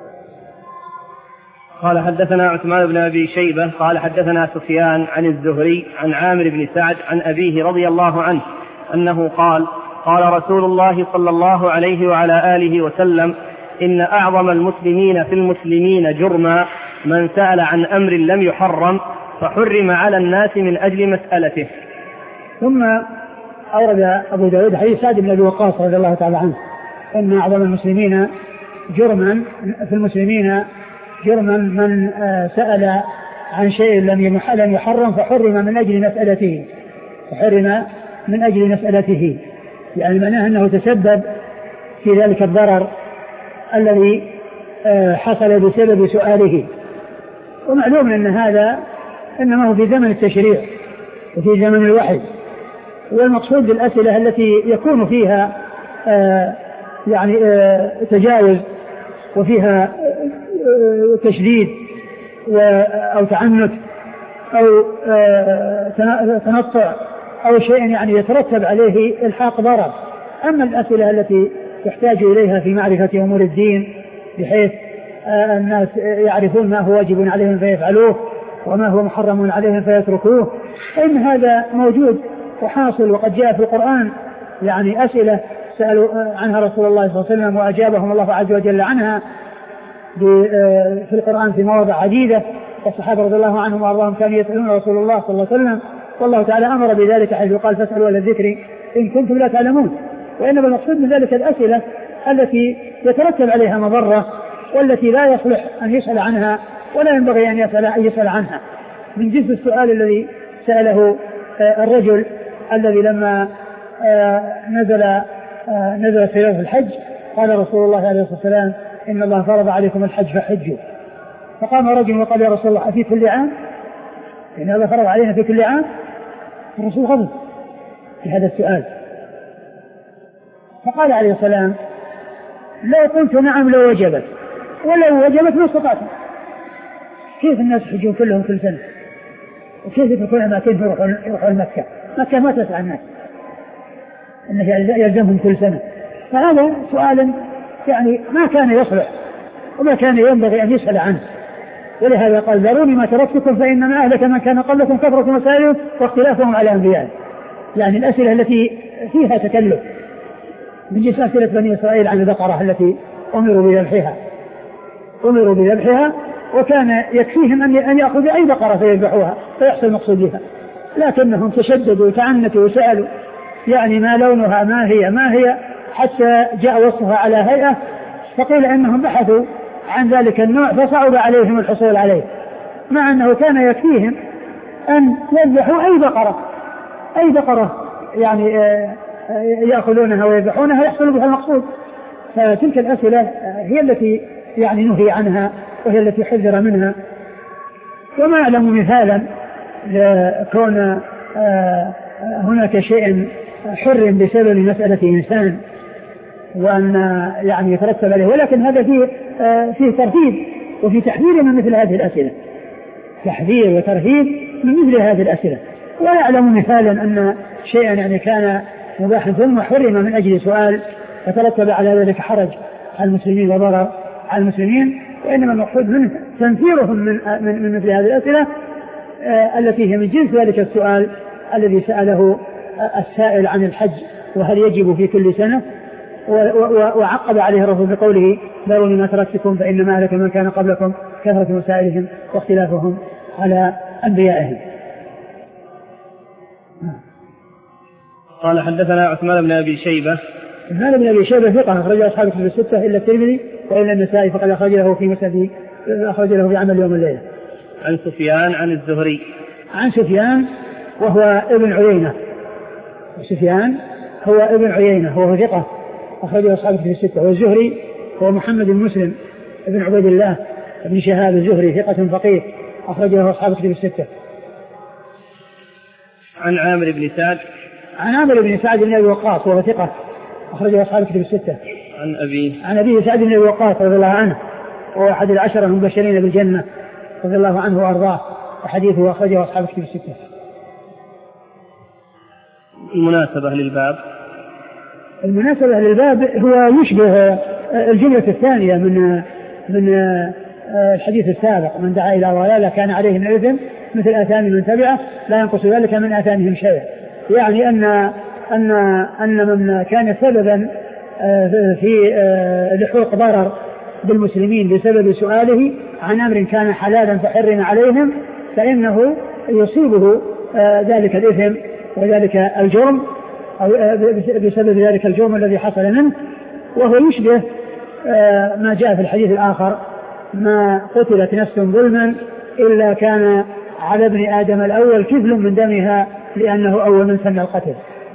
قال حدثنا عثمان بن أبي شيبة قال حدثنا سفيان عن الزهري عن عامر بن سعد عن أبيه رضي الله عنه أنه قال قال رسول الله صلى الله عليه وعلى آله وسلم إن أعظم المسلمين في المسلمين جرما من سأل عن أمر لم يحرم فحرم على الناس من أجل مسألته. ثم أورد أبو داود حديث سعد بن أبي وقاص رضي الله تعالى عنه إن أعظم المسلمين جرما في المسلمين جرما من سأل عن شيء لم يحرم فحرم من أجل مسألته فحرم من أجل مسألته يعني معناه أنه تسبب في ذلك الضرر الذي حصل بسبب سؤاله. ومعلوم أن هذا إنما هو في زمن التشريع وفي زمن الوحي والمقصود بالأسئلة التي يكون فيها يعني تجاوز وفيها تشديد أو تعنت أو تنطع أو شيء يعني يترتب عليه الحاق ضرر. أما الأسئلة التي يحتاج إليها في معرفة أمور الدين بحيث الناس يعرفون ما هو واجب عليهم فيفعلوه وما هو محرم عليهم فيتركوه فإن هذا موجود وحاصل وقد جاء في القرآن يعني أسئلة سألوا عنها رسول الله صلى الله عليه وسلم وأجابهم الله عز وجل عنها في القرآن في مواضع عديدة والصحابة رضي الله عنهم وأرضاهم كانوا يسألون رسول الله صلى الله عليه وسلم والله تعالى أمر بذلك حيث قال فاسألوا أهل الذكر إن كنتم لا تعلمون. وإنما المقصود من ذلك الأسئلة التي يترتب عليها مضرة والتي لا يصلح أن يسأل عنها ولا ينبغي أن يسأل, أن يسأل عنها من جنس السؤال الذي سأله الرجل الذي لما نزل نزل في يوم الحج قال رسول الله عليه الصلاة والسلام إن الله فرض عليكم الحج فحجوا. فقام رجل وقال يا رسول الله أفي كل عام إن الله فرض علينا في كل عام. الرسول غضب في هذا السؤال فقال عليه السلام لو قلت نعم لو وجبت ولو وجبت ما استطعتم. كيف الناس يحجون كلهم كل سنة وكيف يتركون أماكن يروحون مكة مكة ما تسعى الناس أنه يلزمهم كل سنة. فهذا سؤال يعني ما كان يصلح وما كان ينبغي أن يسأل عنه. ولهذا قال ذروني ما تركتكم فإنما أهلك من كان قبلكم كثرة مسائل واختلافهم على أنبيائهم. يعني الأسئلة التي فيها تكلف من جنس أسئلة بني إسرائيل عن البقرة التي أمروا بذبحها أمروا بذبحها وكان يكفيهم أن يأخذوا أي بقرة فيذبحوها فيحصل المقصود بها لكنهم تشددوا وتعنتوا وسألوا يعني ما لونها ما هي ما هي حتى جاء وصفها على هيئة فقيل إنهم بحثوا عن ذلك النوع فصعب عليهم الحصول عليه مع أنه كان يكفيهم أن يذبحوا أي بقرة أي بقرة يعني يأخذونها ويذبحونها يحصل بها المقصود. فتلك الأسئلة هي التي يعني نهي عنها وهي التي حذر منها. وما أعلم مثالا كون هناك شيء حرم بسبب مسألة إنسان وأن يعني يترتب عليه ولكن هذا فيه فيه ترهيب وفي تحذير من مثل هذه الأسئلة تحذير وترهيب من مثل هذه الأسئلة. ولا أعلم مثالا أن شيئا يعني كان مباحا ثم حرم من أجل سؤال فترتب على ذلك حرج على المسلمين وضرر على المسلمين. وإنما المقصود منه تنفيرهم من, من, من مثل هذه الأسئلة التي هي من جنس ذلك السؤال الذي سأله السائل عن الحج وهل يجب في كل سنة وعقب عليه الرسول بقوله ذروني ما تركتكم فإنما أهلك من كان قبلكم كثرة مسائلهم واختلافهم على أنبيائهم. قال حدثنا عثمان بن أبي شيبة. عثمان بن أبي شيبة ثقة أخرج أصحاب الكتب الستة إلا الترمذي وإلا النسائي فقد أخرج له في مسند أخرج له في عمل يوم الليلة. عن سفيان عن الزهري. عن سفيان وهو ابن عيينة. سفيان هو ابن عيينة وهو ثقة أخرج أصحاب الكتب الستة. والزهري هو محمد بن مسلم ابن عبيد الله ابن شهاب الزهري ثقة فقيه أخرج له أصحاب الكتب الستة. عن عامر بن سعد. عن عامر بن سعد بن أبي وقاص وهو ثقة أخرج أصحاب الكتب الستة. عن أبي عن أبي سعد بن أبي وقاص رضي الله عنه وأحد العشرة المبشرين بالجنة رضي الله عنه وأرضاه، وحديثه أخرجه أصحاب كتب الستة. المناسبة للباب المناسبة للباب هو يشبه الجملة الثانية من من الحديث السابق: من دعا إلى ضلالة كان عليه من الإثم مثل آثام من تبعه لا ينقص ذلك من آثامهم شيئا. يعني أن أن أن من كان سببا في لحوق ضرر بالمسلمين بسبب سؤاله عن أمر كان حلالا فحرم عليهم فإنه يصيبه ذلك الإثم وذلك الجرم أو بسبب ذلك الجرم الذي حصل منه. وهو يشبه ما جاء في الحديث الآخر: ما قتلت نفس ظلما إلا كان على ابن آدم الأول كفل من دمها لأنه أول من سن القتل.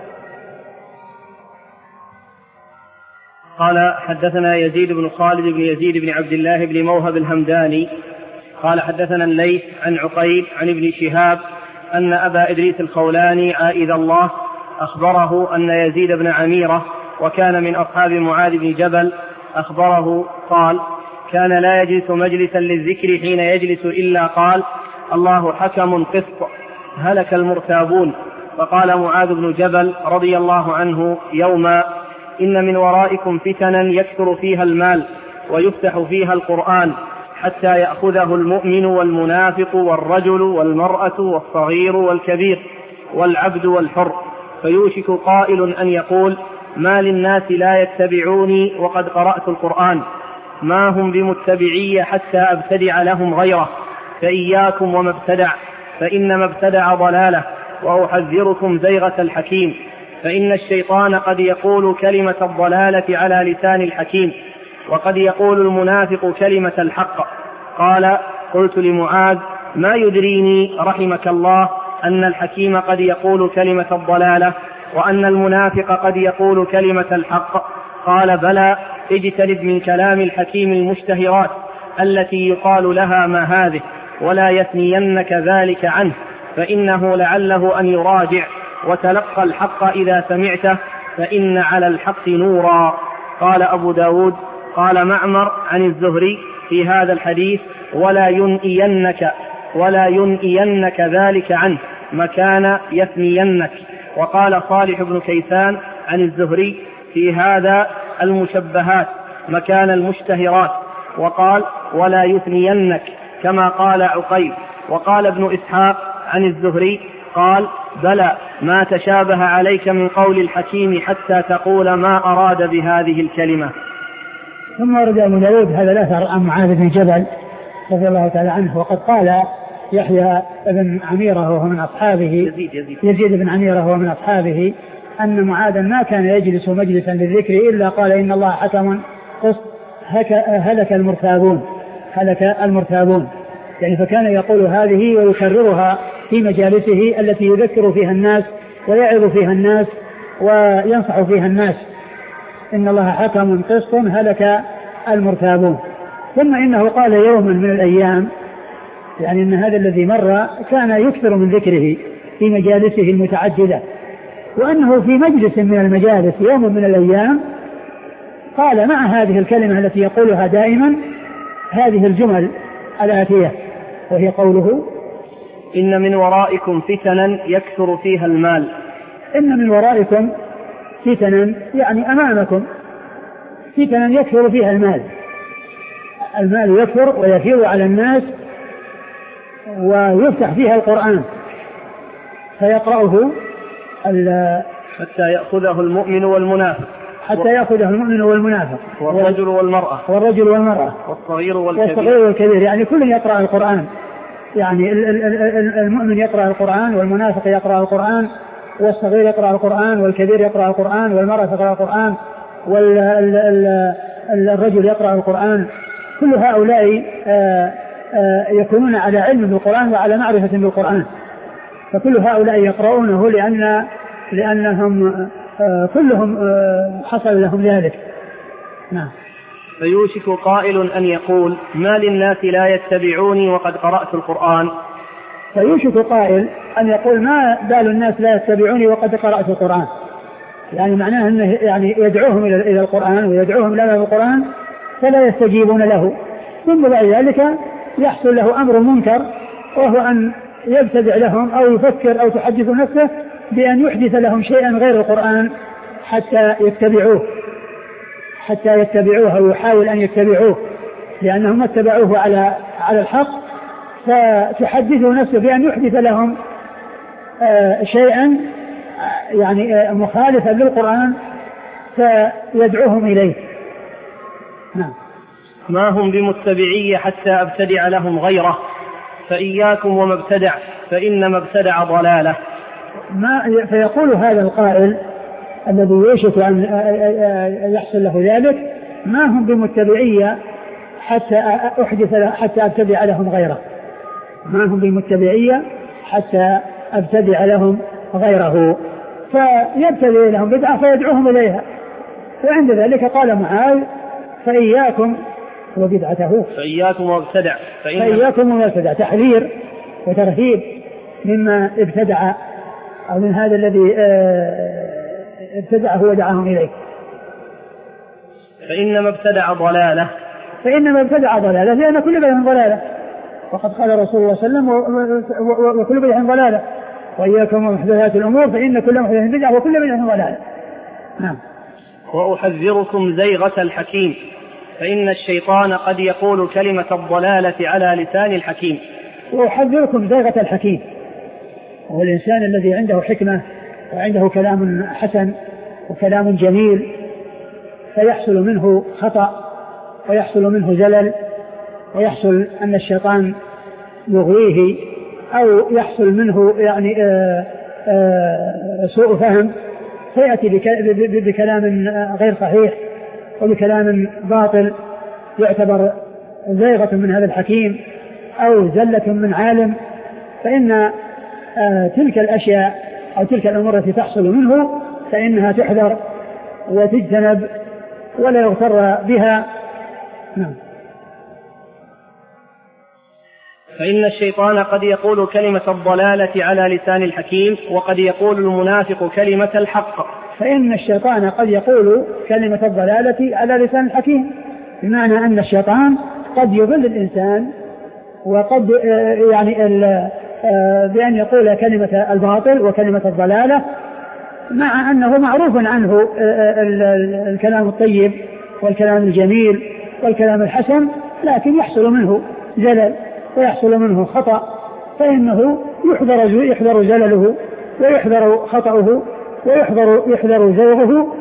قال حدثنا يزيد بن خالد بن يزيد بن عبد الله بن موهب الهمداني قال حدثنا الليث عن عقيل عن ابن شهاب أن أبا إدريس الخولاني عائذ الله أخبره أن يزيد بن عميرة وكان من أصحاب معاذ بن جبل أخبره قال: كان لا يجلس مجلسا للذكر حين يجلس إلا قال: الله حكم قسط هلك المرتابون. فقال معاذ بن جبل رضي الله عنه يوما: إن من ورائكم فتنا يكثر فيها المال ويفتح فيها القرآن حتى يأخذه المؤمن والمنافق والرجل والمرأة والصغير والكبير والعبد والحر، فيوشك قائل أن يقول: ما للناس لا يتبعوني وقد قرأت القرآن، ما هم بمتبعي حتى أبتدع لهم غيره، فإياكم وما ابتدع، فإنما ابتدع ضلاله، وأحذركم زيغة الحكيم، فإن الشيطان قد يقول كلمة الضلالة على لسان الحكيم، وقد يقول المنافق كلمة الحق. قال: قلت لمعاذ: ما يدريني رحمك الله أن الحكيم قد يقول كلمة الضلالة وأن المنافق قد يقول كلمة الحق؟ قال: بلى، اجتنب من كلام الحكيم المشتهرات التي يقال لها ما هذه، ولا يثنينك ذلك عنه، فإنه لعله أن يراجع، وتلقى الحق إذا سمعته، فإن على الحق نورا. قال أبو داود: قال معمر عن الزهري في هذا الحديث: ولا ينئينك ولا ينئينك ذلك عنه مكان يثنينك. وقال صالح بن كيسان عن الزهري في هذا: المشبهات مكان المشتهرات. وقال: ولا يثنينك كما قال عقيل. وقال ابن إسحاق عن الزهري قال: بلى، ما تشابه عليك من قول الحكيم حتى تقول ما أراد بهذه الكلمة. ثم ورد أبو داود هذا الأثر عن معاذ بن جبل رضي الله تعالى عنه، وقد قال يحيى بن عميرة وهو من أصحابه يزيد, يزيد. يزيد بن عميرة وهو من أصحابه أن معاذا ما كان يجلس مجلسا للذكر إلا قال: إن الله حكم قسط هلك المرتابون هلك المرتابون يعني فكان يقول هذه ويكررها في مجالسه التي يذكر فيها الناس ويعظ فيها الناس وينصح فيها الناس: إن الله حكم قسط هلك المرتابون. ثم إنه قال يوما من الأيام، يعني أن هذا الذي مر كان يكثر من ذكره في مجالسه المتعددة، وأنه في مجلس من المجالس يوم من الأيام قال مع هذه الكلمة التي يقولها دائما هذه الجمل الآتية، وهي قوله: إن من ورائكم فتنا يكثر فيها المال. إن من ورائكم فتنا يعني أمامكم فتنا يكثر فيها المال، المال يكثر ويفيض على الناس ويفتح فيها القرآن فيقرأه حتى يأخذه المؤمن والمنافق حتى يأخذه المؤمن والمنافق والرجل والمرأة والرجل والمرأة والصغير والكبير, والصغير والكبير يعني كل يقرأ القرآن، يعني المؤمن يقرأ القرآن والمنافق يقرأ القرآن والصغير يقرأ القرآن والكبير يقرأ القرآن والمرأة تقرأ القرآن والرجل يقرأ القرآن. كل هؤلاء يكونون على علم بالقرآن وعلى معرفة بالقرآن، فكل هؤلاء يقرؤونه لأن لأنهم كلهم حصل لهم ذلك. نعم. فيوشك قائل أن يقول: ما للناس لا يتبعوني وقد قرأت القرآن. فيوشك قائل أن يقول: ما بال الناس لا يتبعوني وقد قرأت القرآن، يعني معناه أنه يعني يدعوهم إلى القرآن ويدعوهم إلى القرآن فلا يستجيبون له ثم بعد ذلك يحصل له أمر منكر، وهو أن يبتدع لهم أو يفكر أو تحدث نفسه بأن يحدث لهم شيئا غير القرآن حتى يتبعوه حتى يتبعوه أو يحاول أن يتبعوه، لأنهم ما اتبعوه على على الحق، فتحدث نفسه بأن يحدث لهم آه شيئا يعني آه مخالفا للقرآن فيدعوهم إليه. نعم. ما هم بمتبعي حتى أبتدع لهم غيره، فإياكم وما ابتدع فإنما ابتدع ضلاله. ما فيقول هذا القائل الذي يوشك أن يحصل له ذلك: ما هم بمتبعي حتى أحدث حتى أبتدع لهم غيره، ما هم بمتبعي حتى أبتدع لهم غيره، فيبتدع لهم بدعة فيدعوهم إليها. وعند ذلك قال معاذ: فإياكم وبدعته، فإياكم وابتدع فإياكم وابتدع، تحذير وترهيب مما ابتدع أو من هذا الذي ابتدعه ودعاهم إليه. فإنما ابتدع ضلاله، فإنما ابتدع ضلاله لأن كل بدعة ضلاله، وقد قال رسول الله صلى الله عليه وسلم: وكل بدعة ضلاله، وإياكم ومحدثات الأمور فإن كل محدثة بدعة وكل بدعة ضلاله. نعم. وأحذركم زيغة الحكيم، فإن الشيطان قد يقول كلمة الضلالة على لسان الحكيم. وأحذركم زيغة الحكيم، هو الإنسان الذي عنده حكمة وعنده كلام حسن وكلام جميل، فيحصل منه خطأ ويحصل منه زلل، ويحصل أن الشيطان يغويه، أو يحصل منه يعني آآ آآ سوء فهم، فيأتي بكلام غير صحيح وبكلام باطل يعتبر زيغة من هذا الحكيم أو زلة من عالم. فإن تلك الأشياء أو تلك الأمور التي تحصل منه فإنها تحذر وتجتنب ولا يغتر بها. نعم. فإن الشيطان قد يقول كلمة الضلالة على لسان الحكيم، وقد يقول المنافق كلمة الحق. فإن الشيطان قد يقول كلمة الضلالة على لسان الحكيم، بمعنى أن الشيطان قد يضل الإنسان، وقد يعني بأن يقول كلمة الباطل وكلمة الضلالة، مع أنه معروف عنه الكلام الطيب والكلام الجميل والكلام الحسن، لكن يحصل منه زلل ويحصل منه خطأ، فإنه يحذر يحذر زلله ويحذر خطأه ويحذر يحذر زيغه.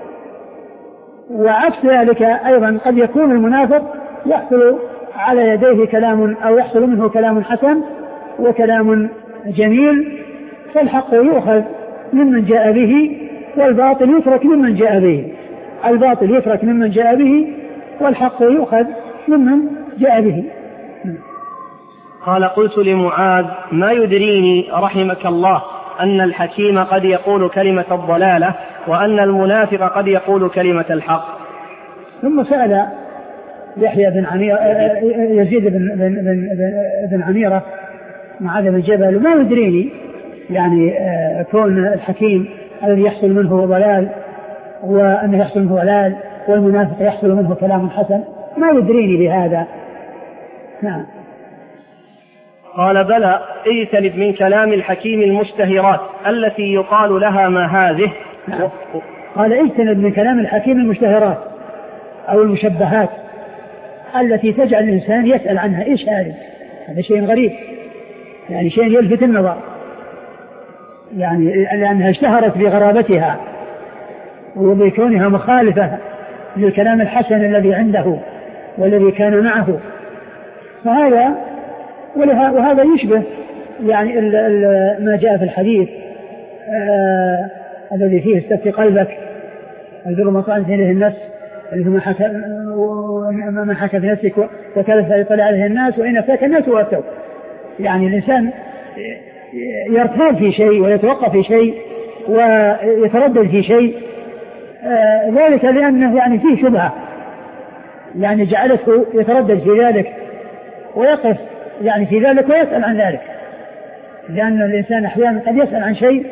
وعكس ذلك أيضا قد يكون المنافق يحصل على يديه كلام أو يحصل منه كلام حسن وكلام جميل، فالحق يؤخذ ممن جاء به والباطل يترك ممن جاء به، الباطل يترك ممن جاء به والحق يؤخذ ممن جاء به. قال: قلت لمعاذ: ما يدريني رحمك الله أن الحكيم قد يقول كلمة الضلالة وأن المنافق قد يقول كلمة الحق. ثم سأل يحيى بن عميرة يزيد بن, بن, بن, بن عميرة معاذ بن جبل: ما يدريني يعني كون الحكيم الذي يحصل منه ضلال وأنه يحصل منه ضلال والمنافق يحصل منه كلام حسن، ما يدريني بهذا. نعم. قال: بلى، اجتنب من كلام الحكيم المشتهرات التي يقال لها ما هذه. نعم. قال: اجتنب من كلام الحكيم المشتهرات أو المشبهات التي تجعل الإنسان يسأل عنها إيش هذه، هذا شيء غريب، يعني شيء يلفت النظر، يعني لأنها اشتهرت بغرابتها وبكونها مخالفة للكلام الحسن الذي عنده والذي كان معه. فهذا وهذا يشبه يعني ال ال ما جاء في الحديث آه الذي فيه: استفتي قلبك البر ما طعنت إليه النفس، ما حكى ما حكى في نفسك وكلف يطلع عليه الناس، وإن أفتاك الناس وأفتوك. يعني الإنسان يرتاب في شيء ويتوقف في شيء ويتردد في شيء، آه ذلك لأنه يعني فيه شبهة يعني جعلته يتردد في ذلك ويقف يعني في ذلك ويسأل عن ذلك، لأن الإنسان أحيانا قد يسأل عن شيء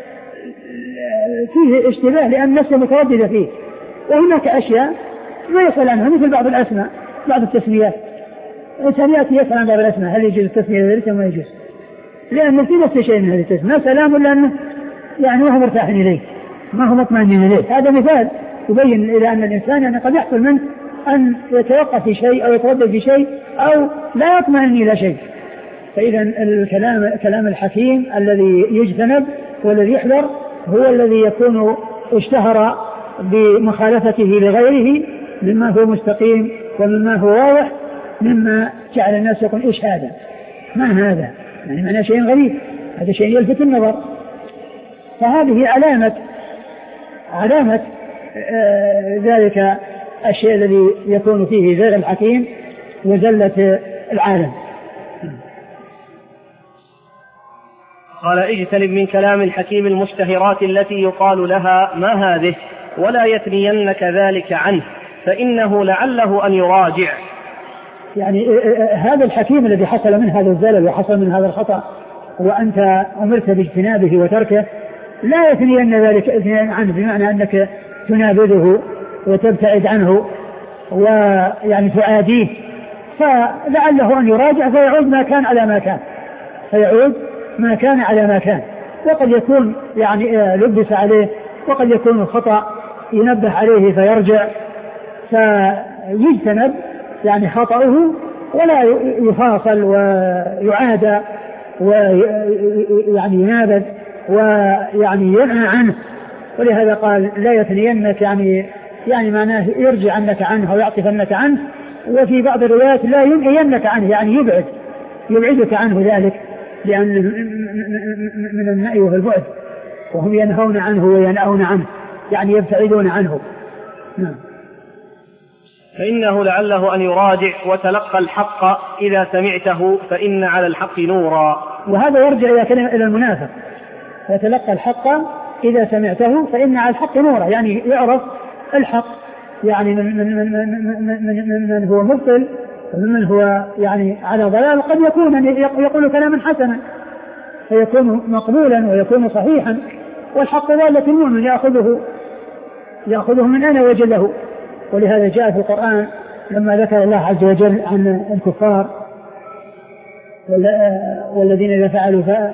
فيه اشتباه لأن نفسه مترددة فيه، وهناك أشياء ما يسأل عنها مثل بعض الأسماء بعض التسميات، الإنسان يأتي يسأل عن بعض الأسماء هل يجوز التسمية إذا الاسم ما يجوز، لأن في نفس شيء من هذه التسمية سلام لأنه يعني ما هو مرتاح إليه ما هو مطمئن إليه. هذا مثال يبين إلى أن الإنسان يعني قد يحصل منه أن يتوقف في شيء أو يتردد في شيء أو لا يطمئن إلى شيء. فإذا الكلام كلام الحكيم الذي يجتنب والذي يحذر هو الذي يكون اشتهر بمخالفته لغيره مما هو مستقيم ومما هو واضح مما جعل الناس يقول إيش هذا ما هذا يعني معنى شيء غريب هذا شيء يلفت النظر. فهذه علامة علامة آه ذلك الشيء الذي يكون فيه زيغ الحكيم وزلة العالم. قال اجتنب من كلام الحكيم المشتهرات التي يقال لها ما هذه ولا يثنينك ذلك عنه فإنه لعله أن يراجع. يعني هذا الحكيم الذي حصل من هذا الزلل وحصل من هذا الخطأ وأنت أمرت باجتنابه وتركه لا يثنين ذلك عنه بمعنى أنك تنابذه وتبتعد عنه ويعني تعاديه فلعله أن يراجع فيعود ما كان على ما كان فيعود ما كان على ما كان. وقد يكون يعني لبس عليه وقد يكون الخطأ ينبه عليه فيرجع فيجتنب يعني خطأه ولا يفاصل ويعاد ويعني ينابذ ويعني ينهى عنه. ولهذا قال لا يثنينك يعني يعني معناه يرجع عنك عنه أو يعطفنك عنه. وفي بعض الروايات لا ينهينك عنه يعني يبعد يبعدك عنه ذلك لأن من النهي والبعد وهم ينهون عنه وينأون عنه يعني يبتعدون عنه. نعم. فإنه لعله أن يراجع وتلقى الحق إذا سمعته فإن على الحق نورا. وهذا يرجع إلى كلمة إلى المنافق وتلقى الحق إذا سمعته فإن على الحق نورا يعني يعرف الحق يعني من من من من من, من, من هو مبطل ومن هو يعني على ضلال قد يكون يقول كلاما حسنا فيكون مقبولا ويكون صحيحا والحق ضالة المؤمن يأخذه يأخذه من أين وجده. ولهذا جاء في القرآن لما ذكر الله عز وجل عن الكفار والذين إذا فعلوا ف...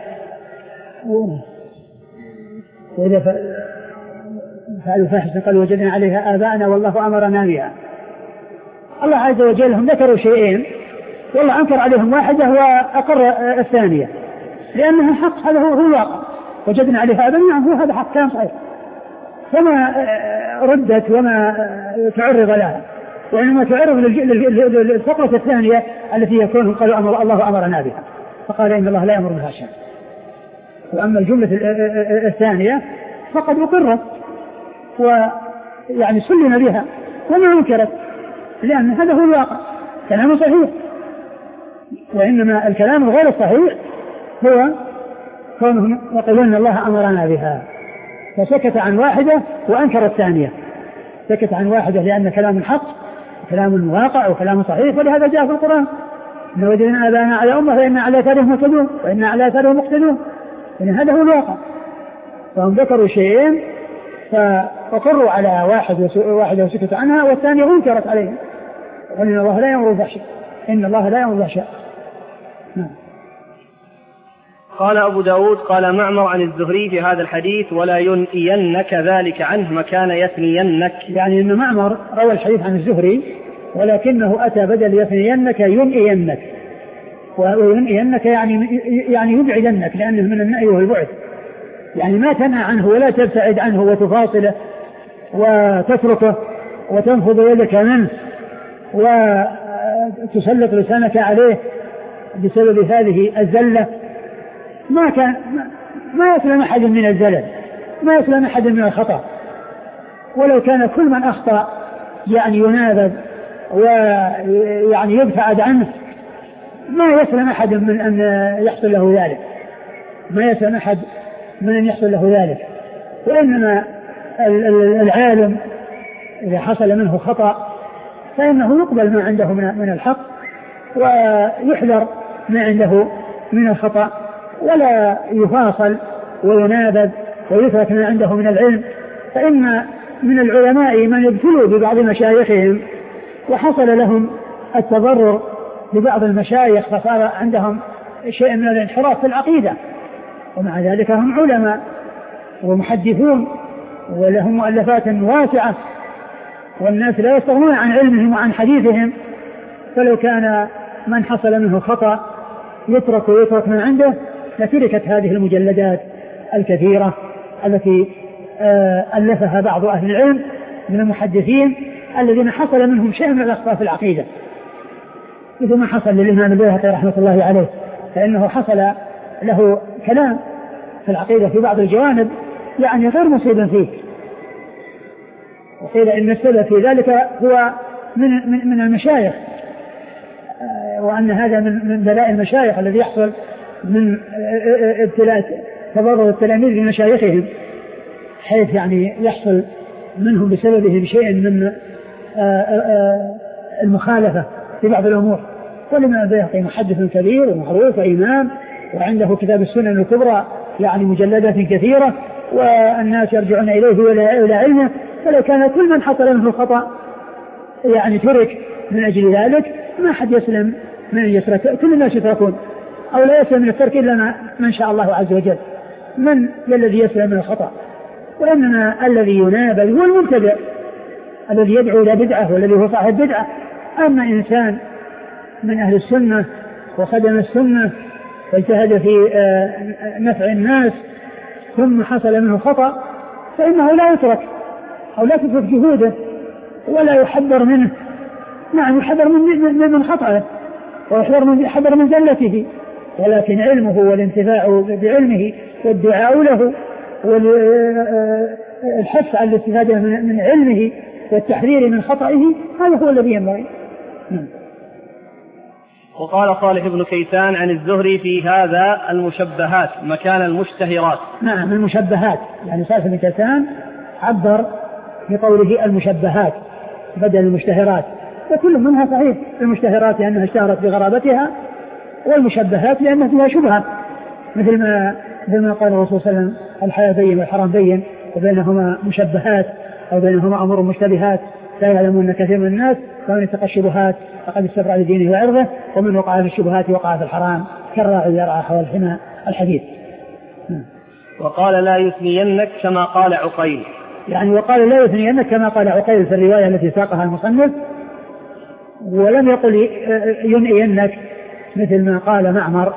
وإذا فعلوا فاحشة قالوا وجدنا عليها آباءنا والله أمرنا بها. الله عز وجل هم ذكروا شيئين والله أنكر عليهم واحدة وأقر الثانية لأنها حق هذا هو الواقع وجدنا عليها آباءنا هو هذا حق كان صحيح فما ردت وما تعرض لها وإنما تعرض للفقرة الثانية التي يكون قالوا أمر الله أمرنا بها فقال إن الله لا يأمر بالفحشاء. وأما الجملة الثانية فقد أقرت ويعني سلم بها وما أنكرت لأن هذا هو الواقع كلام صحيح. وإنما الكلام الغير الصحيح هو كونهم يقولون أن الله أمرنا بها فسكت عن واحدة وأنكر الثانية. سكت عن واحدة لأن كلام حق كلام واقع وكلام صحيح ولهذا جاء في القرآن إن وجدنا آباءنا على أمة فإن على آثارهم مهتدون وإن على آثارهم مقتدون إن هذا هو الواقع. فهم ذكروا شيئين فأقروا على واحد واحدة وسكت عنها والثانية أنكرت عليهم وإن الله لا يأمر بالفحشاء إن الله لا يأمر بالفحشاء. نعم. قال أبو داود قال معمر عن الزهري في هذا الحديث ولا ينئينك ذلك عنه مكان يثنينك يعني أن معمر روى الحديث عن الزهري ولكنه أتى بدل يثنينك ينئينك وينئينك يعني يعني يبعدنك لأنه من النأي والبعد يعني ما تنهى عنه ولا تبتعد عنه وتفاصله وتتركه وتنفض يدك منه وتسلط لسانك عليه بسبب هذه الزلة. ما كان ما يسلم أحد من الزلل ما يسلم أحد من الخطأ ولو كان كل من أخطأ يعني ينابذ ويعني يبتعد عنه ما يسلم أحد من أن يحصل له ذلك ما يسلم أحد من أن يحصل له ذلك. وإنما العالم إذا حصل منه خطأ فإنه يقبل ما عنده من الحق ويحذر ما عنده من الخطأ ولا يفاصل وينابذ ويترك ما عنده من العلم. فإن من العلماء من يبتلوا ببعض مشايخهم وحصل لهم التضرر لبعض المشايخ فصار عندهم شيء من الانحراف في العقيدة، ومع ذلك هم علماء ومحدثون ولهم مؤلفات واسعة، والناس لا يستغنون عن علمهم وعن حديثهم. فلو كان من حصل منه خطأ يترك ويترك من عنده لتركت هذه المجلدات الكثيرة التي ألفها بعض أهل العلم من المحدثين الذين حصل منهم شيء من الأخطاء في العقيدة، مثل ما حصل للإمام البيهقي رحمة الله عليه، فإنه حصل له كلام في العقيدة في بعض الجوانب يعني غير مصيب فيه، وقيل إن السبب في ذلك هو من, من, من المشايخ، وأن هذا من, من بلاء المشايخ الذي يحصل من ابتلاء تضرر التلاميذ بمشايخهم، حيث يعني يحصل منهم بسببهم شيء من المخالفة في بعض الأمور. والإمام البيهقي محدث كبير ومعروف وإمام، وعنده كتاب السنن الكبرى يعني مجلدات كثيرة، والناس يرجعون إليه وإلى علمه، فلو كان كل من حصل منه الخطأ يعني ترك من أجل ذلك ما حد يسلم من يترك، كل الناس يتركون أو لا يسلم من الترك إلا من شاء الله عز وجل، من الذي يسلم من الخطأ. وإنما الذي ينابذ هو المبتدع الذي يدعو إلى بدعة والذي هو صاحب بدعة. أما إنسان من أهل السنة وخدم السنة واجتهد في نفع الناس ثم حصل منه خطأ فإنه لا يترك أو لا تترك جهوده ولا يحذر منه. نعم يحذر من من خطأه ويحذر من يحذر من زلته، ولكن علمه والانتفاع بعلمه والدعاء له والحث على الاستفادة من علمه والتحذير من خطئه هذا هو الذي ينبغي. وقال صالح بن كيسان عن الزهري في هذا المشبهات مكان المشتهرات. نعم المشبهات، يعني صالح بن كيسان عبر بقوله المشبهات بدل المشتهرات، وكل منها صحيح، المشتهرات لأنها اشتهرت بغرابتها، والمشبهات لأنها فيها شبهة، مثل ما مثل ما قال الرسول صلى الله عليه وسلم الحلال بين والحرام بين وبينهما مشبهات أو بينهما أمور مشتبهات لا يعلمون كثير من الناس، فمن اتقى الشبهات فقد استبرأ لدينه وعرضه، ومن وقع في الشبهات وقع في الحرام كالراعي يرعى حول الحمى الحديث. وقال لا يثنينك كما قال عقيل، يعني وقال لا يثنينك كما قال عقيل في الرواية التي ساقها المصنف، ولم يقل ينئينك مثل ما قال معمر.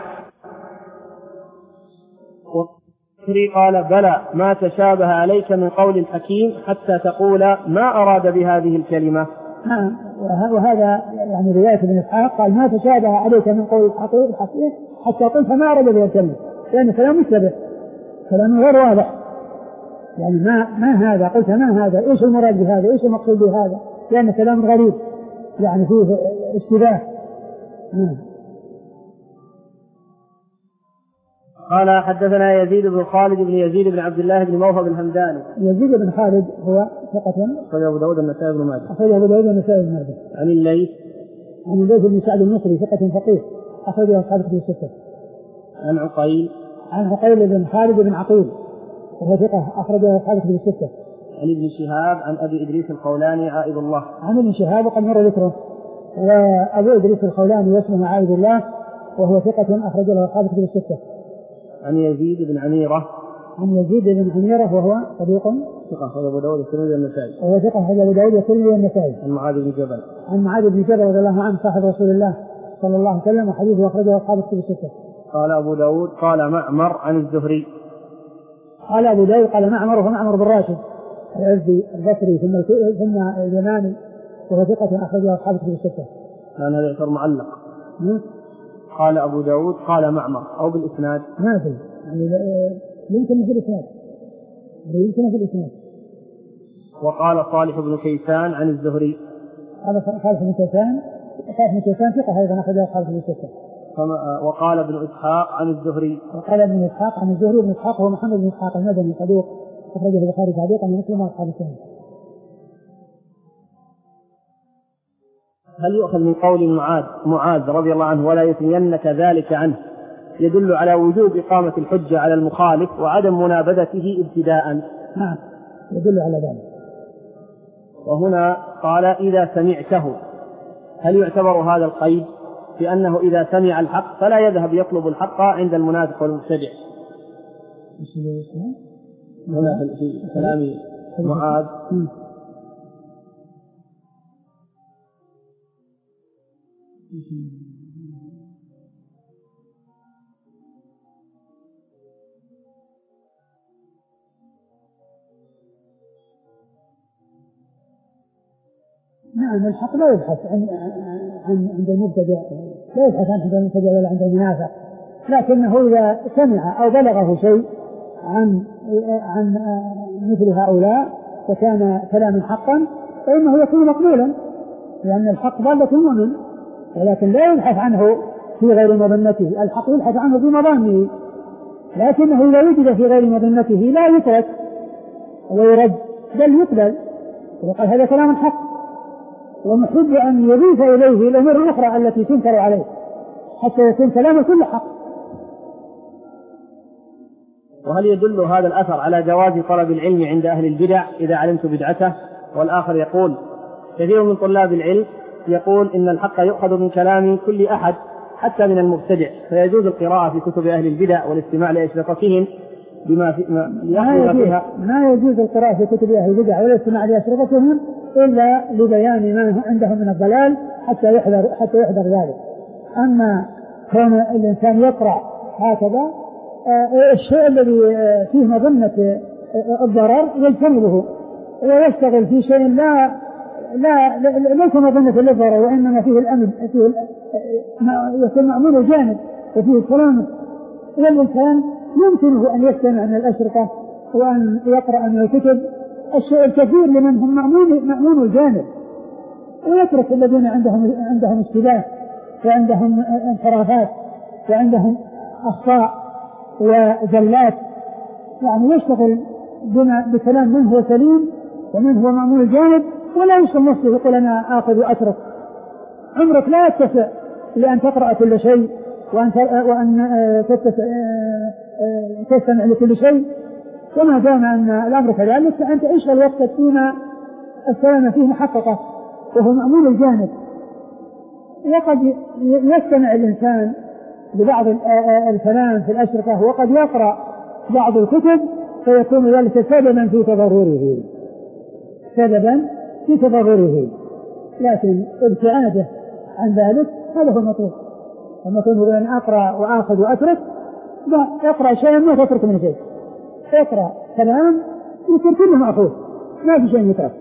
قال بلى ما تشابه عليك من قول الحكيم حتى تقول ما أراد بهذه الكلمة. وهذا يعني رواية ابن إسحاق قال ما تشابه عليك من قول الحكيم حتى قلت ما أراد بهذه الكلمة، لأن كلام مشتبه كلام غير واضح، يعني ما ما هذا قلت ما هذا إيش المراد بهذا إيش المقصود بهذا، لأن كلام غريب يعني فيه اشتباه. قال حدثنا يزيد بن خالد بن يزيد بن عبد الله بن موهب الهمداني. يزيد بن خالد هو ثقة أخرج أبو داود النسائي بن ماجه. أخرج أبو داود النسائي بن ماجه. عن الليث عن الليث بن سعد المصري ثقة فقيه أخرج أصحاب كتب الستة. عن عقيل عن عقيل بن خالد بن عقيل وهو ثقة أخرج أصحاب كتب الستة. عن ابن شهاب عن أبي إدريس الخولاني عائد الله. عن ابن شهاب وقد مر ذكره، وأبو إدريس الخولاني اسمه عائد الله وهو ثقة أخرج له أصحاب كتب الستة. عن يزيد بن عميرة عن يزيد بن عميرة وهو صديق ثقة أخرج أبو داود الترمذي والنسائي. وهو ثقة أخرج أبو داود الترمذي والنسائي. عن معاذ بن جبل عن معاذ بن جبل رضي الله عنه صاحب رسول الله صلى الله عليه وسلم، وحديثه أخرجه أصحاب الكتب الستة. قال أبو داود قال معمر عن الزهري. قال أبو داود قال معمر وهو معمر بن راشد العزي البصري ثم ثم اليماني وهو ثقة أخرجه أصحاب الكتب الستة. كان هذا يعتبر معلق. قال أبو داود قال معمر أو بالإسناد ما في يعني يمكن في الإسناد يمكن في الإسناد. وقال صالح بن كيسان عن الزهري. قال صالح بن كيسان صالح بن كيسان ثقة أيضا أخرجه أصحاب الكتب الستة. وقال ابن إسحاق عن الزهري. وقال ابن إسحاق عن الزهري. ابن إسحاق هو محمد بن إسحاق المدني صدوق أخرجه البخاري تعليقا ومسلم وأصحاب السنن. هل يؤخذ من قول معاذ معاذ رضي الله عنه ولا يثنينك ذلك عنه يدل على وجوب إقامة الحجة على المخالف وعدم منابذته ابتداء؟ نعم يدل على ذلك. وهنا قال إذا سمعته، هل يعتبر هذا القيد بأنه إذا سمع الحق فلا يذهب يطلب الحق عند المنافق والمبتدع. هنا في كلام معاذ نعم الحق لا يبحث عن عن عند المبتدع، لا يبحث عن عند المبتدع ولا عند المنافق، لكنه إذا سمع أو بلغه شيء عن عن مثل هؤلاء وكان كلاما حقا فإنه يكون مقبولا، لأن الحق ضالة المؤمن، ولكن لا يبحث عنه في غير مظنته، الحق يبحث عنه في مظانه، لكنه إذا وجد في غير مظنته لا يترك ويرد بل يقبل، وقال هذا كلام حق، ومحب أن يضيف إليه الأمور الأخرى التي تنكر عليه حتى يكون كلامه كل حق. وهل يدل هذا الأثر على جواز طلب العلم عند أهل البدع إذا علمت بدعته؟ والآخر يقول كثير من طلاب العلم يقول إن الحق يؤخذ من كلام كل أحد حتى من المبتدع، فيجوز القراءة في كتب أهل البدع والاستماع لأشرطتهم بما في ما فيها. ما يجوز القراءة في كتب أهل البدع والاستماع لأشرطهم إلا لبيان ما عندهم من الضلال حتى يحذر حتى يحذر ذلك. أما كون الإنسان يقرأ هكذا الشيء الذي فيه مظنة الضرر يجتنبه ويشتغل في شيء لا لا ليس مظنة للضرر وإنما فيه الأمن، فيه يكون مأمون الجانب وفيه السلامة. والإنسان يمكنه أن يستمع من الأشرطة وأن يقرأ من الكتب الشيء الكثير لمن هم مأمون مأمون الجانب، ويترك الذين عندهم عندهم اشتباه وعندهم انحرافات وعندهم أخطاء وزلات، يعني يشتغل بما بكلام من هو سليم ومن هو مأمون الجانب، ولا يشغل نفسه يقول أنا آخذ وأترك. عمرك لا يتسع لأن تقرأ كل شيء وأن وأن تستمع لكل شيء، وما دام أن الأمر كذلك فأنت اشغل وقتك فيما السلامة فيه محققة وهو مأمون الجانب. وقد يستمع الإنسان لبعض الكلام في الأشرطة وقد يقرأ بعض الكتب فيكون ذلك سببا في تضرره سببا في تضرره لكن ابتعاده عن ذلك هذا هو المطلوب. المطلوب هو أن أقرأ وآخذ وأترك، لا اقرأ شيئا ما تترك من شيء، اقرأ كلام يمكن كله مأخوذ ما في شيء يترك.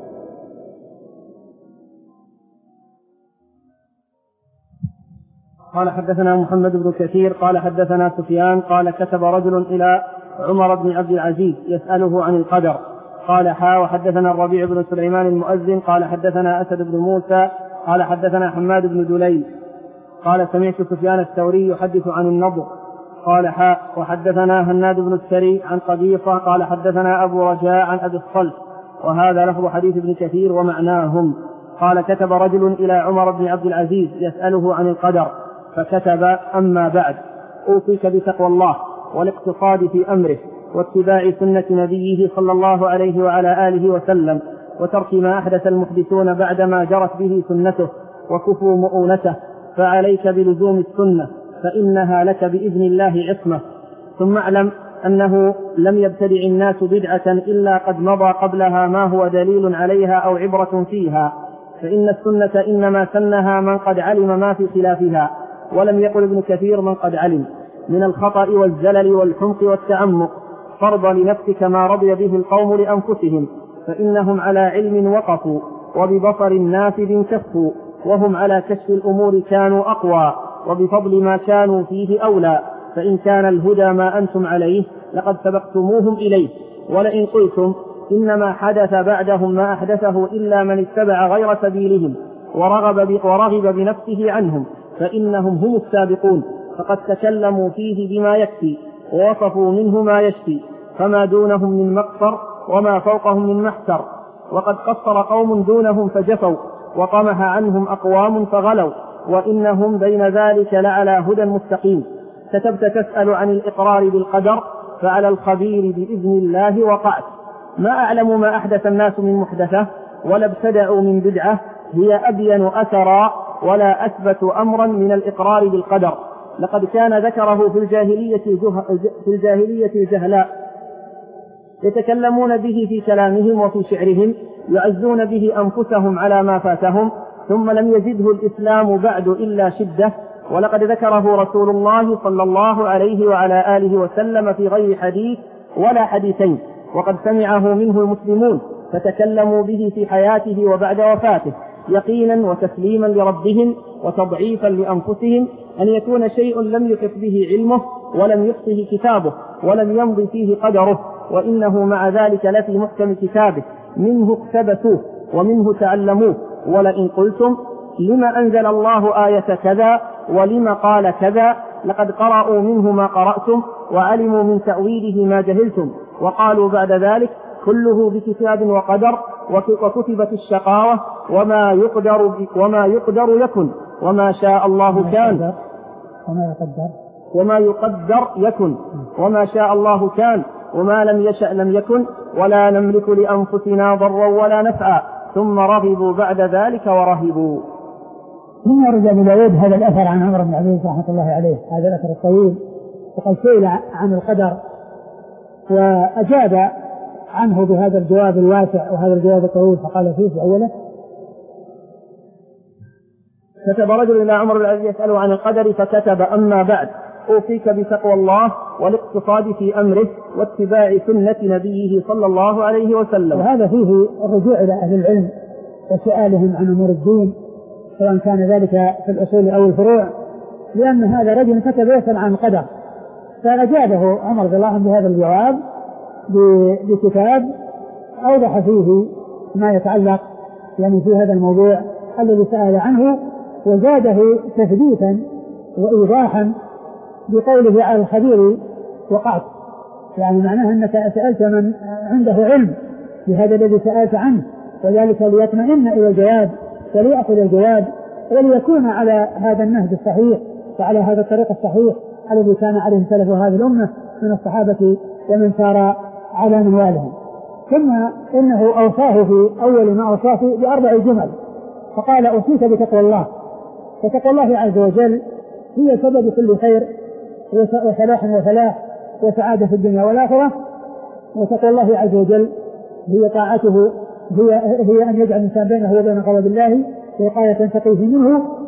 قال حدثنا محمد بن كثير قال حدثنا سفيان قال كتب رجل إلى عمر بن عبد العزيز يسأله عن القدر. قال حا وحدثنا الربيع بن سليمان المؤذن قال حدثنا أسد بن موسى قال حدثنا حماد بن دليل قال سمعت سفيان الثوري يحدث عن النضر. قال حا وحدثنا هناد بن السري عن قبيصة قال حدثنا أبو رجاء عن أبي الصلت وهذا لفظ حديث ابن كثير ومعناهم. قال كتب رجل إلى عمر بن عبد العزيز يسأله عن القدر فكتب أما بعد أوصيك بتقوى الله والاقتصاد في أمره واتباع سنة نبيه صلى الله عليه وعلى آله وسلم وترك ما أحدث المحدثون بعدما جرت به سنته وكفوا مؤونته، فعليك بلزوم السنة فإنها لك بإذن الله عصمة. ثم اعلم أنه لم يبتدع الناس بدعة إلا قد مضى قبلها ما هو دليل عليها أو عبرة فيها، فإن السنة إنما سنها من قد علم ما في خلافها، ولم يقل ابن كثير من قد علم من الخطأ والزلل والحمق والتعمق، فرض لنفسك ما رضي به القوم لأنفسهم، فإنهم على علم وقفوا وببصر نافذ كفوا، وهم على كشف الأمور كانوا أقوى وبفضل ما كانوا فيه أولى، فإن كان الهدى ما أنتم عليه لقد سبقتموهم إليه. ولئن قلتم إنما حدث بعدهم ما أحدثه إلا من اتبع غير سبيلهم ورغب, ورغب بنفسه عنهم فإنهم هم السابقون، فقد تكلموا فيه بما يكفي ووصفوا منه ما يشفي، فما دونهم من مقصر وما فوقهم من محسر، وقد قصر قوم دونهم فجفوا وطمح عنهم أقوام فغلوا، وإنهم بين ذلك لعلى هدى مستقيم. كتبت تسأل عن الإقرار بالقدر، فعلى الخبير بإذن الله وقعت. ما أعلم ما أحدث الناس من محدثة ولا ابتدعوا من بدعة، هي أبين أثرا ولا أثبت أمرا من الإقرار بالقدر. لقد كان ذكره في الجاهلية في الجاهلية الجهلاء يتكلمون به في كلامهم وفي شعرهم، يعزون به أنفسهم على ما فاتهم، ثم لم يزده الإسلام بعد إلا شدة. ولقد ذكره رسول الله صلى الله عليه وعلى آله وسلم في غير حديث ولا حديثين، وقد سمعه منه المسلمون فتكلموا به في حياته وبعد وفاته يقينا وتسليما لربهم وتضعيفا لأنفسهم أن يكون شيء لم يحط به علمه ولم يحصه كتابه ولم يمضي فيه قدره، وإنه مع ذلك لفي محكم كتابه منه اقتبسوه ومنه تعلموه. ولئن قلتم لما أنزل الله آية كذا ولما قال كذا لقد قرأوا منه ما قرأتم وعلموا من تأويله ما جهلتم، وقالوا بعد ذلك كله بكتاب وقدر وكتبت الشقاوة وما يقدر, وما يقدر يكن وما شاء الله كان وما يقدر وما يقدر يكن وما شاء الله كان وما لم يشأ لم يكن ولا نملك لأنفسنا ضرا ولا نفعا ثم رغبوا بعد ذلك ورهبوا. ثم ورد أبو داود هذا الأثر عن عمر بن عبد العزيز رحمة الله عليه، هذا الأثر الطويل، وقد سئل عن القدر وأجاب عنه بهذا الجواب الواسع وهذا الجواب الطويل، فقال فيه في أوله: كتب رجل إلى عمر بن عبد العزيز يسأله عن القدر فكتب: أما بعد أوصيك بتقوى الله والاقتصاد في أمره واتباع سنة نبيه صلى الله عليه وسلم. وهذا فيه الرجوع إلى أهل العلم وسؤالهم عن أمور الدين سواء كان ذلك في الأصول أو الفروع، لأن هذا رجل كتب يسأل عن القدر، فأجابه عمر رضي الله عنه بهذا الجواب بكتاب أوضح فيه ما يتعلق يعني في هذا الموضوع الذي سأل عنه، وزاده تثبيتا وإيضاحا بقوله على الخبير وقعت، يعني معناه أنك سألت من عنده علم بهذا الذي سألت عنه، وذلك ليطمئن إلى الجواب وليأخذ الجواب وليكون على هذا النهج الصحيح وعلى هذا الطريق الصحيح الذي كان عليه سلف هذه الأمة من الصحابة ومن سار على منوالهم. ثم إنه أوصاه في أول ما أوصاه بأربع جمل، فقال: أوصيك بتقوى الله، فتقوى الله عز وجل هي سبب كل خير وصلاح وفلاح وسعادة في الدنيا والآخرة، وتقوى الله عز وجل هي طاعته، هي, هي أن يجعل الإنسان بينه وبين غضب الله وقاية تقيه منه